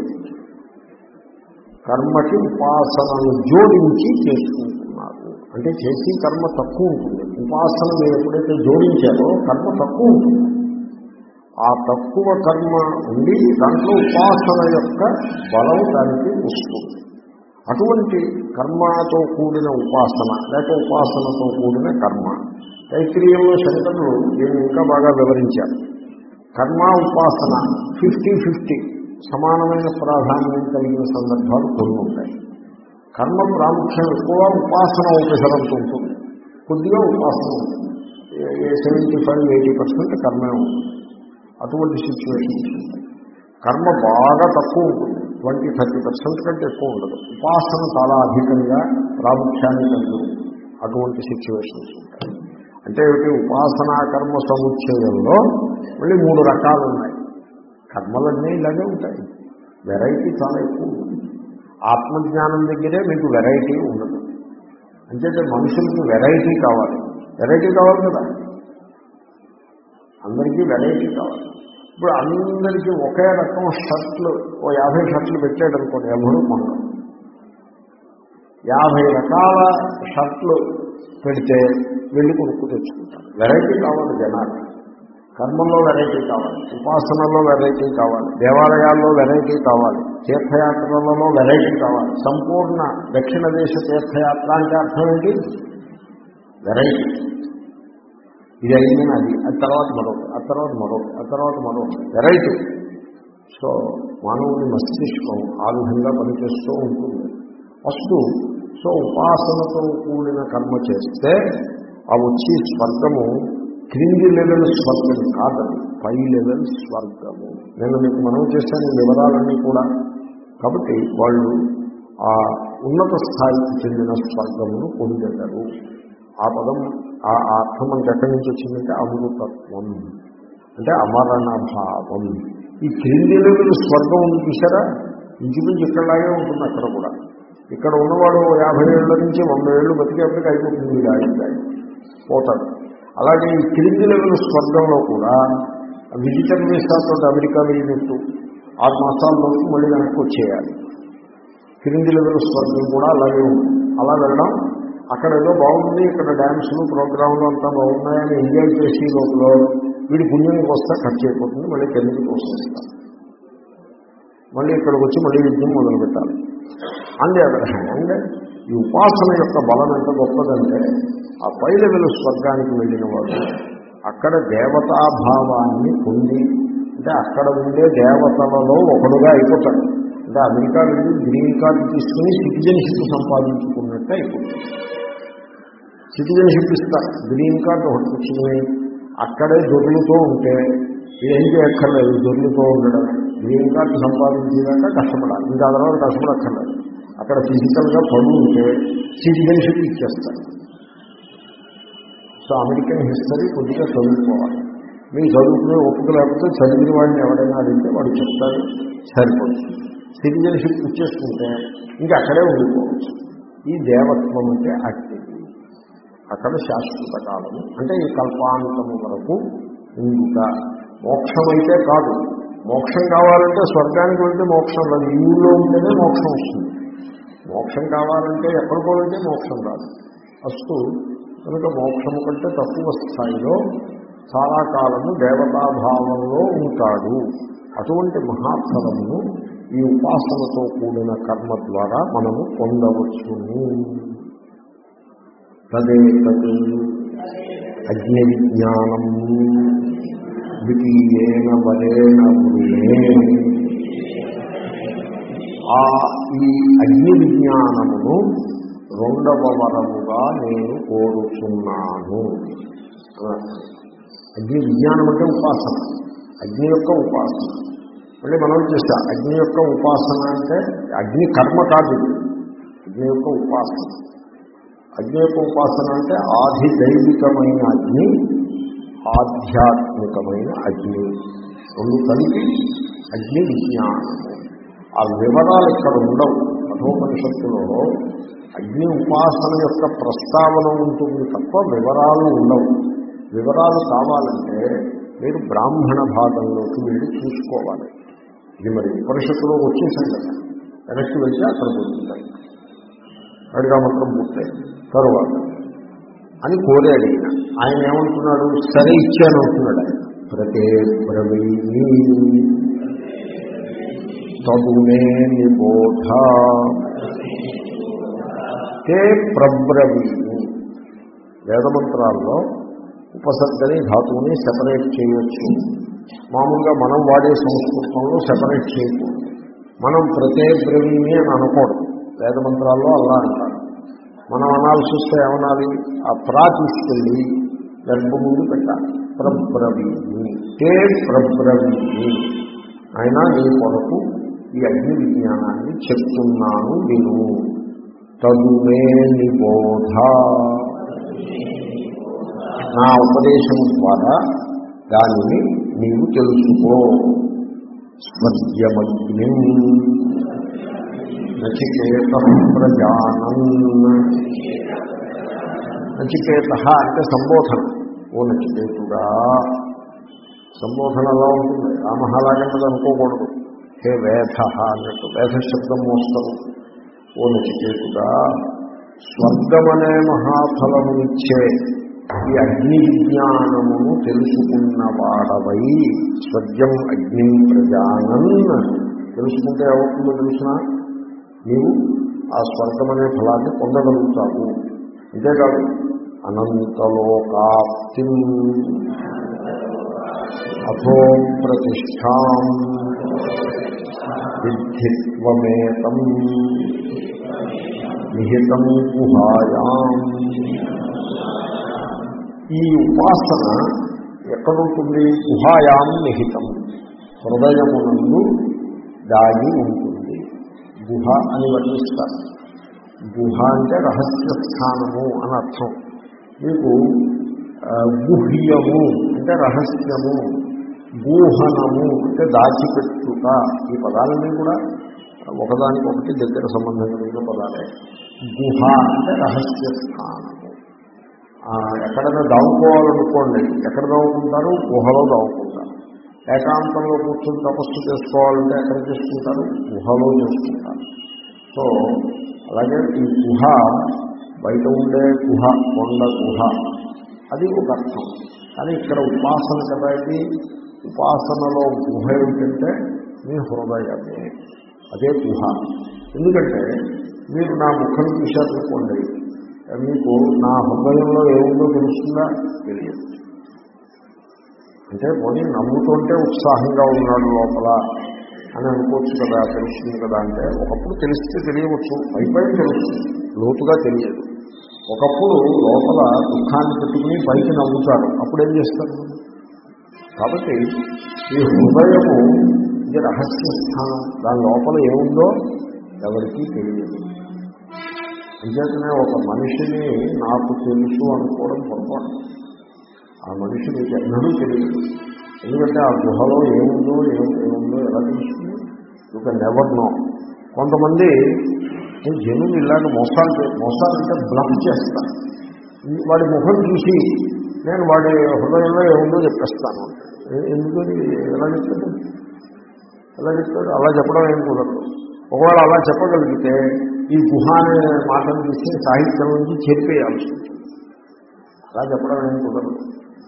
కర్మకి ఉపాసనను జోడించి చేసుకుంటున్నారు. అంటే చేసి కర్మ తక్కువ ఉంటుంది. ఉపాసన మీరు ఎప్పుడైతే జోడించారో కర్మ తక్కువ ఉంటుంది. ఆ తక్కువ కర్మ ఉండి దాంట్లో ఉపాసన యొక్క బలం దానికి వస్తుంది. అటువంటి కర్మతో కూడిన ఉపాసన లేక ఉపాసనతో కూడిన కర్మ. తైత్రీయంలో శంకరులు దీన్ని ఇంకా బాగా వివరించారు. కర్మ ఉపాసన ఫిఫ్టీ ఫిఫ్టీ సమానమైన ప్రాధాన్యం కలిగిన సందర్భాలు కొన్ని ఉంటాయి. కర్మ ప్రాముఖ్యం ఎక్కువ, ఉపాసన ఉపసరంతో ఉంటుంది. కొద్దిగా ఉపాసన ఉంటుంది. సెవెంటీ ఫైవ్ ఎయిటీ పర్సెంట్ కర్మే ఉంటుంది. అటువంటి సిచ్యువేషన్స్ ఉంటాయి. కర్మ బాగా తక్కువ ఉంటుంది, ట్వంటీ థర్టీ పర్సెంట్ కంటే ఎక్కువ ఉండదు. ఉపాసన చాలా అధికంగా ప్రాముఖ్యాన్ని కలిగి ఉంటుంది. అటువంటి సిచ్యువేషన్స్ ఉంటాయి. అంటే ఏమిటి? ఉపాసనా కర్మ సముచ్చయంలో మళ్ళీ మూడు రకాలు ఉన్నాయి. కర్మలన్నీ ఇలాగే ఉంటాయి. వెరైటీ చాలా ఎక్కువ ఉంటుంది. ఆత్మజ్ఞానం దగ్గరే మీకు వెరైటీ ఉండదు. అంచేతే మనుషులకి వెరైటీ కావాలి. వెరైటీ కావాలి కదా, అందరికీ వెరైటీ కావాలి. ఇప్పుడు అందరికీ ఒకే రకం షర్ట్లు ఓ యాభై షర్ట్లు పెట్టాడు అనుకోండి, ఎవరు కొనరు. యాభై రకాల షర్ట్లు పెడితే వెళ్ళి కొనుక్కు తెచ్చుకుంటారు. వెరైటీ కావాలి జనాలు. కర్మల్లో వెరైటీ కావాలి, ఉపాసనలో వెరైటీ కావాలి, దేవాలయాల్లో వెరైటీ కావాలి, తీర్థయాత్రలలో వెరైటీ కావాలి. సంపూర్ణ దక్షిణ దేశ తీర్థయాత్ర అంటే అర్థం ఏంటి? వెరైటీ. ఇది అయిందని అది, అది తర్వాత మరొకటి, ఆ తర్వాత మరొకటి, ఆ తర్వాత మరొకటి, వెరైటీ. సో మానవుని మస్తిష్కం ఆ విధంగా పనిచేస్తూ ఉంటుంది. ఫస్ట్ సో ఉపాసనతో కూడిన కర్మ చేస్తే ఆ వచ్చి స్వర్గము క్రింది లెవెల్ స్వర్గం కాదని, పై లెవెల్ స్వర్గము. నేను మీకు మనం చేశాను వివరాలన్నీ కూడా. కాబట్టి వాళ్ళు ఆ ఉన్నత స్థాయికి చెందిన స్వర్గమును పొందగలరు. ఆ పదం ఆ అర్థం మనకి ఎక్కడి నుంచి వచ్చిందంటే అమృతత్వం అంటే అమరణ భావం. ఈ క్రింది లెవెల్ స్వర్గం ఉంది చూసారా, ఇంచుమించు ఇక్కడలాగే ఉంటుంది అక్కడ కూడా. ఇక్కడ ఉన్నవాడు యాభై ఏళ్ళ నుంచి వంద ఏళ్ళు బతికేపటికి అయిపోతుంది, రాయింది పోతాడు. అలాగే ఈ క్రింది లెవెల్ స్వర్గంలో కూడా విజిటర్ వీసాతో అమెరికా వెళ్ళినట్టు ఆరు మాసాల్లోకి మళ్ళీ వెనక్కి వచ్చేయాలి. క్రింది లెవెల్ స్వర్గం కూడా అలాగే ఉంది. అలా వెళ్ళడం, అక్కడ ఏదో బాగుంది, ఇక్కడ డ్యాన్సులు ప్రోగ్రాంలు అంతా బాగున్నాయని ఎంజాయ్ చేసే లోపల వీడి పుణ్యానికి వస్తే ఖర్చు అయిపోతుంది, మళ్ళీ కిందకి వస్తాం. మళ్ళీ ఇక్కడికి వచ్చి మళ్ళీ యుద్ధం మొదలు పెట్టాలి. ఆన్ ది అదర్ హ్యాండ్ ఈ ఉపాసన యొక్క బలం ఎంత గొప్పదంటే ఆ పై లెవెల్ స్వర్గానికి వెళ్ళిన వాడు అక్కడ దేవతాభావాన్ని పొంది, అంటే అక్కడ ఉండే దేవతలలో ఒకడుగా అయిపోతాడు. అంటే అమెరికా వెళ్ళి గ్రీన్ కార్డు తీసుకుని సిటిజన్షిప్ సంపాదించుకున్నట్టే అయిపోతుంది. సిటిజన్షిప్ ఇస్తారు, గ్రీన్ కార్డు ఒకటి తెచ్చుకుని అక్కడే దొర్లుతూ ఉంటే ఏం చేయక్కర్లేదు, దొర్లుతూ ఉండడం. గ్రీన్ కార్డు సంపాదించేదాకా కష్టపడాలి, ఇంకా తర్వాత కష్టపడక్కర్లేదు. అక్కడ ఫిజికల్గా పనులు ఉంటే సిటిజన్షిప్ ఇచ్చేస్తారు. సో అమెరికన్ హిస్టరీ కొద్దిగా చదువుకోవాలి. మీకు చదువుకునే ఒప్పుకు లేకపోతే చదివిన వాడిని ఎవరైనా అడిగితే వాడు చెప్తాడు, సరిపోతుంది. సిటిజన్షిప్ ఇచ్చేసుకుంటే ఇంకా అక్కడే ఉండిపోవచ్చు. ఈ దేవత్వం అంటే అట్టి అక్కడ శాశ్వత కాలము, అంటే ఈ కల్పాంతము వరకు ఉండుట. మోక్షం అయితే కాదు. మోక్షం కావాలంటే స్వర్గానికి వెళ్తే మోక్షం రాదు, ఈ ఊళ్ళో ఉంటేనే మోక్షం వస్తుంది. మోక్షం కావాలంటే ఎక్కడికో వెళ్తే మోక్షం రాదు. ఫస్ట్ కనుక మోక్షము కంటే తక్కువ స్థాయిలో చాలా కాలము దేవతాభావంలో ఉంటాడు. అటువంటి మహాఫలమును ఈ ఉపాసనతో కూడిన కర్మ ద్వారా మనము పొందవచ్చును. తదేతత్ అజ్ఞ విజ్ఞానం ద్వితీయేన వరేణ వృణే. ఆ ఈ అగ్ని విజ్ఞానమును రెండవ వరముగా నేను కోరుచున్నాను. అగ్ని విజ్ఞానం అంటే ఉపాసన, అగ్ని యొక్క ఉపాసన. మళ్ళీ మనం చేస్తా అగ్ని యొక్క ఉపాసన అంటే అగ్ని కర్మ కాదు, అగ్ని యొక్క ఉపాసన. అగ్ని యొక్క ఉపాసన అంటే ఆధిదైవికమైన అగ్ని, ఆధ్యాత్మికమైన అగ్ని, రెండు కలిపి అగ్ని విజ్ఞానము. ఆ వివరాలు ఇక్కడ ఉండవు. కఠోపనిషత్తులో అగ్ని ఉపాసన యొక్క ప్రస్తావన ఉంటుంది తప్ప వివరాలు ఉండవు. వివరాలు కావాలంటే మీరు బ్రాహ్మణ భాగంలోకి వెళ్ళి చూసుకోవాలి. ఇది మరి ఉపనిషత్తులో వచ్చేసాం కదా, వెనక్కి వెళ్తే అక్కడ పోతుంటాయి. అడిగా మాత్రం పూర్తాయి తరువాత అని కోరి అడిగిన ఆయన ఏమంటున్నాడు, సరే ఇచ్చాను అంటున్నాడు ఆయన. ప్రతే బ్రవీమి తదుమే నిబోధ తే ప్రబ్రవీమి. వేదమంత్రాల్లో ఉపసర్గని ధాతువుని సెపరేట్ చేయవచ్చు. మామూలుగా మనం వాడే సంస్కృతంలో సెపరేట్ చేయకూడదు. మనం ప్రతే బ్రవీమి అని అనకూడదు. వేదమంత్రాల్లో అలా అంటారు. మనం అనాల్సి వస్తే ఏమనాలి, ఆ ప్రా తీసుకెళ్ళి గర్భ ముందు పెట్టాలి. ప్రబ్రవీమి తే ప్రబ్రవీమి, ఆయన నీ కొరకు ఈ అగ్ని విజ్ఞానాన్ని చెప్తున్నాను విను. తదుమే నిబోధ, నా ఉపదేశం ద్వారా దానిని నీవు తెలుసుకో. స్వర్యమగ్ని నచికేత ప్రజానన్. నచికేత అంటే సంబోధన. ఓ నచికేతుడా, సంబోధన ఎలా ఉంటుంది, రామహాలాగంటది అనుకోకూడదు. హే వేధ అన్నట్టు వేధ శబ్దం మోస్తాము. ఓ నచికేతుడా, స్వర్గమనే మహాఫలమునిచ్చే ఈ అగ్ని విజ్ఞానమును తెలుసుకున్నవాడవై స్వర్గం అగ్నిం ప్రజానన్ తెలుసుకుంటే ఏమవుతుందో తెలుసిన నీవు ఆ స్వర్గం అనే ఫలాన్ని పొందగలుగుతావు. అంతేకాదు అనంతలోకాప్తిం అథో ప్రతిష్టాం విద్ధిత్వమేతం నిహితం గుహాయాం. ఈ ఉపాసన ఎక్కడుంటుంది? గుహాయాం నిహితం, హృదయమునందు దాగి ఉంటుంది. గుహ అని వర్ణిస్తారు. గుహ అంటే రహస్య స్థానము అని అర్థం. మీకు గుహ్యము అంటే రహస్యము, గూహనము అంటే దాచిపెట్టుట. ఈ పదాలన్నీ కూడా ఒకదానికొకటి దగ్గర సంబంధం కలిగిన పదాలే. గుహ అంటే రహస్య స్థానము. ఎక్కడైనా దావుకోవాలనుకోండి, ఎక్కడ దావుకుంటారు? గుహలో దావుకుంటారు. ఏకాంతంలో కూర్చొని తపస్సు చేసుకోవాలంటే ఎక్కడ చేసుకుంటారు? గుహలో చేసుకుంటారు. సో అలాగే ఈ గుహ బయట ఉండే గుహ, కొండ గుహ, అది ఒక అర్థం. కానీ ఇక్కడ ఉపాసన కదా, ఇది ఉపాసనలో గుహ ఏమిటంటే మీ హృదయమే, అదే గుహ. ఎందుకంటే మీరు నా ముఖం చూశారనుకోండి, మీకు నా హృదయంలో ఏముందో తెలుస్తుందా? తెలియదు. అంటే పోనీ నమ్ముతుంటే ఉత్సాహంగా ఉన్నాడు లోపల అని అనుకోవచ్చు కదా, తెలుస్తుంది కదా. అంటే ఒకప్పుడు తెలిస్తే తెలియవచ్చు, పైపైన తెలుస్తుంది, లోతుగా తెలియదు. ఒకప్పుడు లోపల దుఃఖాన్ని పెట్టుకుని పైకి నవ్వుతారు, అప్పుడేం చేస్తారు? కాబట్టి ఈ హృదయము ఇది రహస్య స్థానం. దాని లోపల ఏముందో ఎవరికీ తెలియదు. అంచేతనే ఒక మనిషిని నాకు తెలుసు అనుకోవడం పొరపాటు. ఆ మనిషి మీకు ఎన్నడూ తెలియదు. ఎందుకంటే ఆ గుహలో ఏముందో ఏముందో ఎలా తెలుస్తుంది? You can never know. కొంతమంది జనులు ఇలాంటి మోసాలు మోసాలంటే బ్లఫ్ చేస్తారు. వాడి ముఖం చూసి నేను వాడి హృదయంలో ఏముందో చెప్పేస్తాను. ఎందుకని ఎలా చెప్తాడు? ఎలా చెప్తాడు? అలా చెప్పడం ఏం కుదరదు. ఒకవేళ అలా చెప్పగలిగితే ఈ గుహ అనే మాటను తీసి సాహిత్యం నుంచి చెప్పేయాల్సి ఉంటుంది. అలా చెప్పడం ఏం కుదరదు.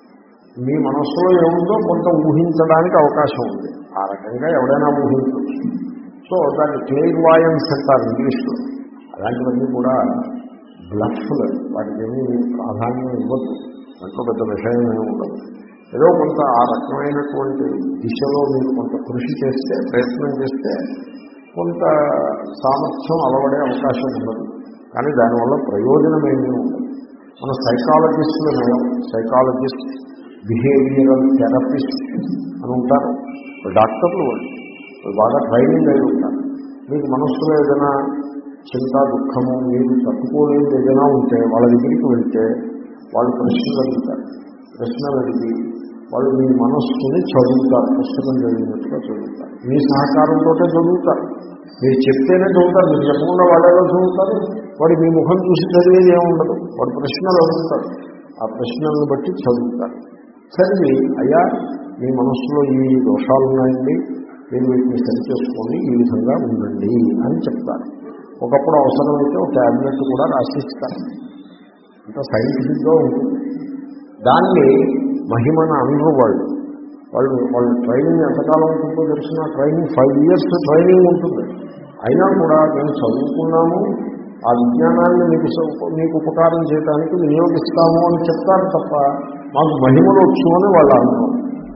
మీ మనస్సులో ఏముందో కొంత ఊహించడానికి అవకాశం ఉంది. ఆ రకంగా ఎవడైనా ఊహించవచ్చు. సో దాన్ని క్లియర్ వాయన్స్ అంటారు ఇంగ్లీష్లో. అలాంటివన్నీ కూడా బ్లఫ్లు, వాటికి ఏమీ ప్రాధాన్యం ఇవ్వద్దు. దాంట్లో పెద్ద విషయం ఏమి ఉండదు. ఏదో కొంత ఆ రకమైనటువంటి దిశలో మీరు కొంత కృషి చేస్తే, ప్రయత్నం చేస్తే కొంత సామర్థ్యం అలవడే అవకాశం ఉండదు. కానీ దానివల్ల ప్రయోజనం ఏమీ ఉండదు. మన సైకాలజిస్టులు మేము సైకాలజిస్ట్, బిహేవియరల్ థెరపిస్ట్ అని ఉంటారు. డాక్టర్లు వాళ్ళు బాగా ట్రైనింగ్ అయి ఉంటారు. మీకు మనస్సులో ఏదైనా చింత, దుఃఖము, మీరు తట్టుకోలేదు ఏదైనా ఉంటే వాళ్ళ దగ్గరికి వెళ్తే వాళ్ళు ప్రశ్నలు అడుగుతారు. ప్రశ్నలు అడిగి వాళ్ళు మీ మనస్సుని చదువుతారు. పుస్తకం చదివినట్టుగా చదువుతారు. మీ సహకారంతో చదువుతారు. మీరు చెప్తేనే చదువుతారు. మీరు చెప్పకుండా వాళ్ళేలా చదువుతారు? వాడు మీ ముఖం చూసి చదివేది ఏముండదు. వాడు ప్రశ్నలు అడుగుతారు. ఆ ప్రశ్నలను బట్టి చదువుతారు. చదివి అయ్యా మీ మనస్సులో ఈ దోషాలు ఉన్నాయండి, మీరు వీటిని సరి చేసుకోండి, ఈ విధంగా ఉండండి అని చెప్తారు. ఒకప్పుడు అవసరమైతే ఒక ట్యాబ్లెట్ కూడా రాసిస్తారు. అంత సైంటిఫిక్గా ఉంటుంది. దాన్ని మహిమన అనరు వాళ్ళు. వాళ్ళు వాళ్ళ ట్రైనింగ్ ఎంతకాలం ఉంటుందో తెలిసిన ట్రైనింగ్ ఫైవ్ ఇయర్స్ ట్రైనింగ్ ఉంటుంది. అయినా కూడా మేము చదువుకున్నాము, ఆ విజ్ఞానాన్ని మీకు మీకు ఉపకారం చేయడానికి వినియోగిస్తాము అని చెప్తారు తప్ప మాకు మహిమలు వచ్చు అని వాళ్ళు అన్నారు.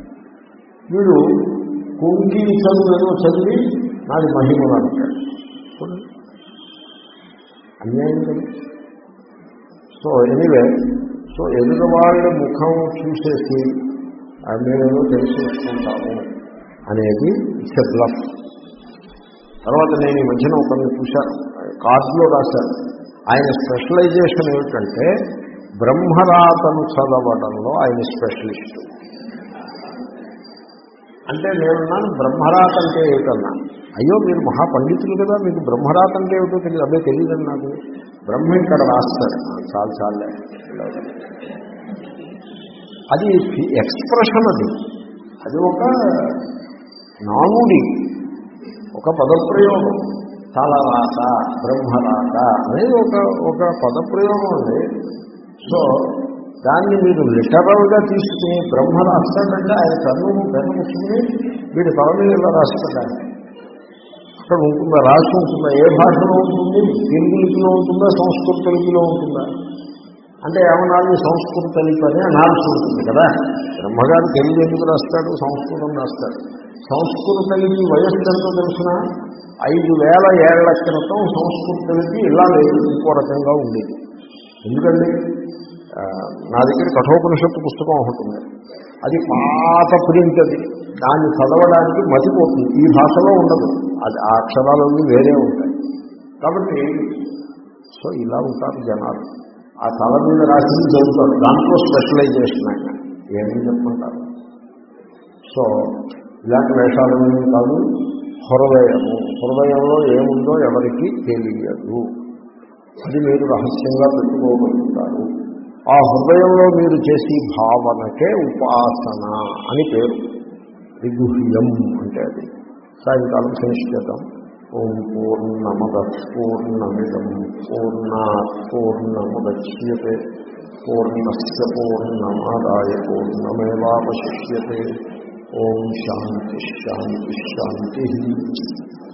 వీడు కుంగి చదువు చదివి నాది మహిమలు అంటాడు. అన్యాయం కదా. సో ఎనీవే, సో ఎదురువాళ్ళ ముఖం చూసేసి మేమేదో తెలుసుకుంటాము అనేది ఇట్స్ ఎ బ్లఫ్. తర్వాత నేను ఈ మధ్యన ఒకరిని చూశాను, కార్డులో రాశాను. ఆయన స్పెషలైజేషన్ ఏమిటంటే బ్రహ్మరాతను చదవడంలో ఆయన స్పెషలిస్ట్. అంటే నేనున్నాను బ్రహ్మరాత అంటే ఏమిటన్నా, అయ్యో మీరు మహాపండితులు కదా, మీకు బ్రహ్మరాత అంటే ఏమిటో తెలియదు. అదే తెలియదండి నాకు. బ్రహ్మ ఇక్కడ రాస్తాడు, చాలు చాలే. అది ఎక్స్ప్రెషన్, అది అది ఒక నానుడి, ఒక పదప్రయోగం. తలరాత, బ్రహ్మరాత అనేది ఒక ఒక పదప్రయోగం అండి. సో దాన్ని మీరు లిటరల్గా తీసుకుని బ్రహ్మ రాస్తాడంటే ఆయన కన్ను పెన్ను ముట్టుకుని వీడి తల మీద ఇలా రాస్తాడు. అక్కడ ఉంటుందా, రాసి ఉంటుందా, ఏ భాషలో ఉంటుంది, తెలుగు లిపిలో ఉంటుందా, సంస్కృత లిపిలో ఉంటుందా అంటే ఏమనాలి, సంస్కృత లిపి అని అనాల్సి ఉంటుంది కదా. బ్రహ్మగారు తెలుగు ఎందుకు రాస్తాడు, సంస్కృతం రాస్తాడు. సంస్కృత లిపి వయస్సు ఎంతో తెలిసిన ఐదు వేల ఏళ్ల క్రితం సంస్కృత లిపి ఇలా లేదు, ఇంకో రకంగా ఉండేది. ఎందుకండి, నా దగ్గర కఠోపనిషత్తు పుస్తకం ఒకటి ఉంది, అది పాత ప్రింట్, అది దాన్ని చదవడానికి మతిపోతుంది. ఈ భాషలో ఉండదు, అది ఆ అక్షరాలన్నీ వేరే ఉంటాయి. కాబట్టి సో ఇలా ఉంటారు జనాలు. ఆ తల మీద రాసింది చదువుతారు, దాంట్లో స్పెషలైజేషన్ ఆయన ఏమని చెప్పుకుంటారు. సో ఇలాంటి వేషాలన్నీ కాదు. హృదయము, హృదయంలో ఏముందో ఎవరికి తెలియదు, అది మీరు రహస్యంగా పెట్టుకోగలుగుతారు. ఆ హృదయంలో మీరు చేసే భావనకే ఉపాసన అని పేరు. విగుహ్యం అంటే అది. సాయంకాలం ఫినిష్ చేద్దాం. ఓం పూర్ణమద పూర్ణమిదం పూర్ణాత్ పూర్ణముదచ్యతే పూర్ణస్య పూర్ణమాదాయ పూర్ణమేవావశిష్యతే. ఓం శాంతి శాంతి శాంతి.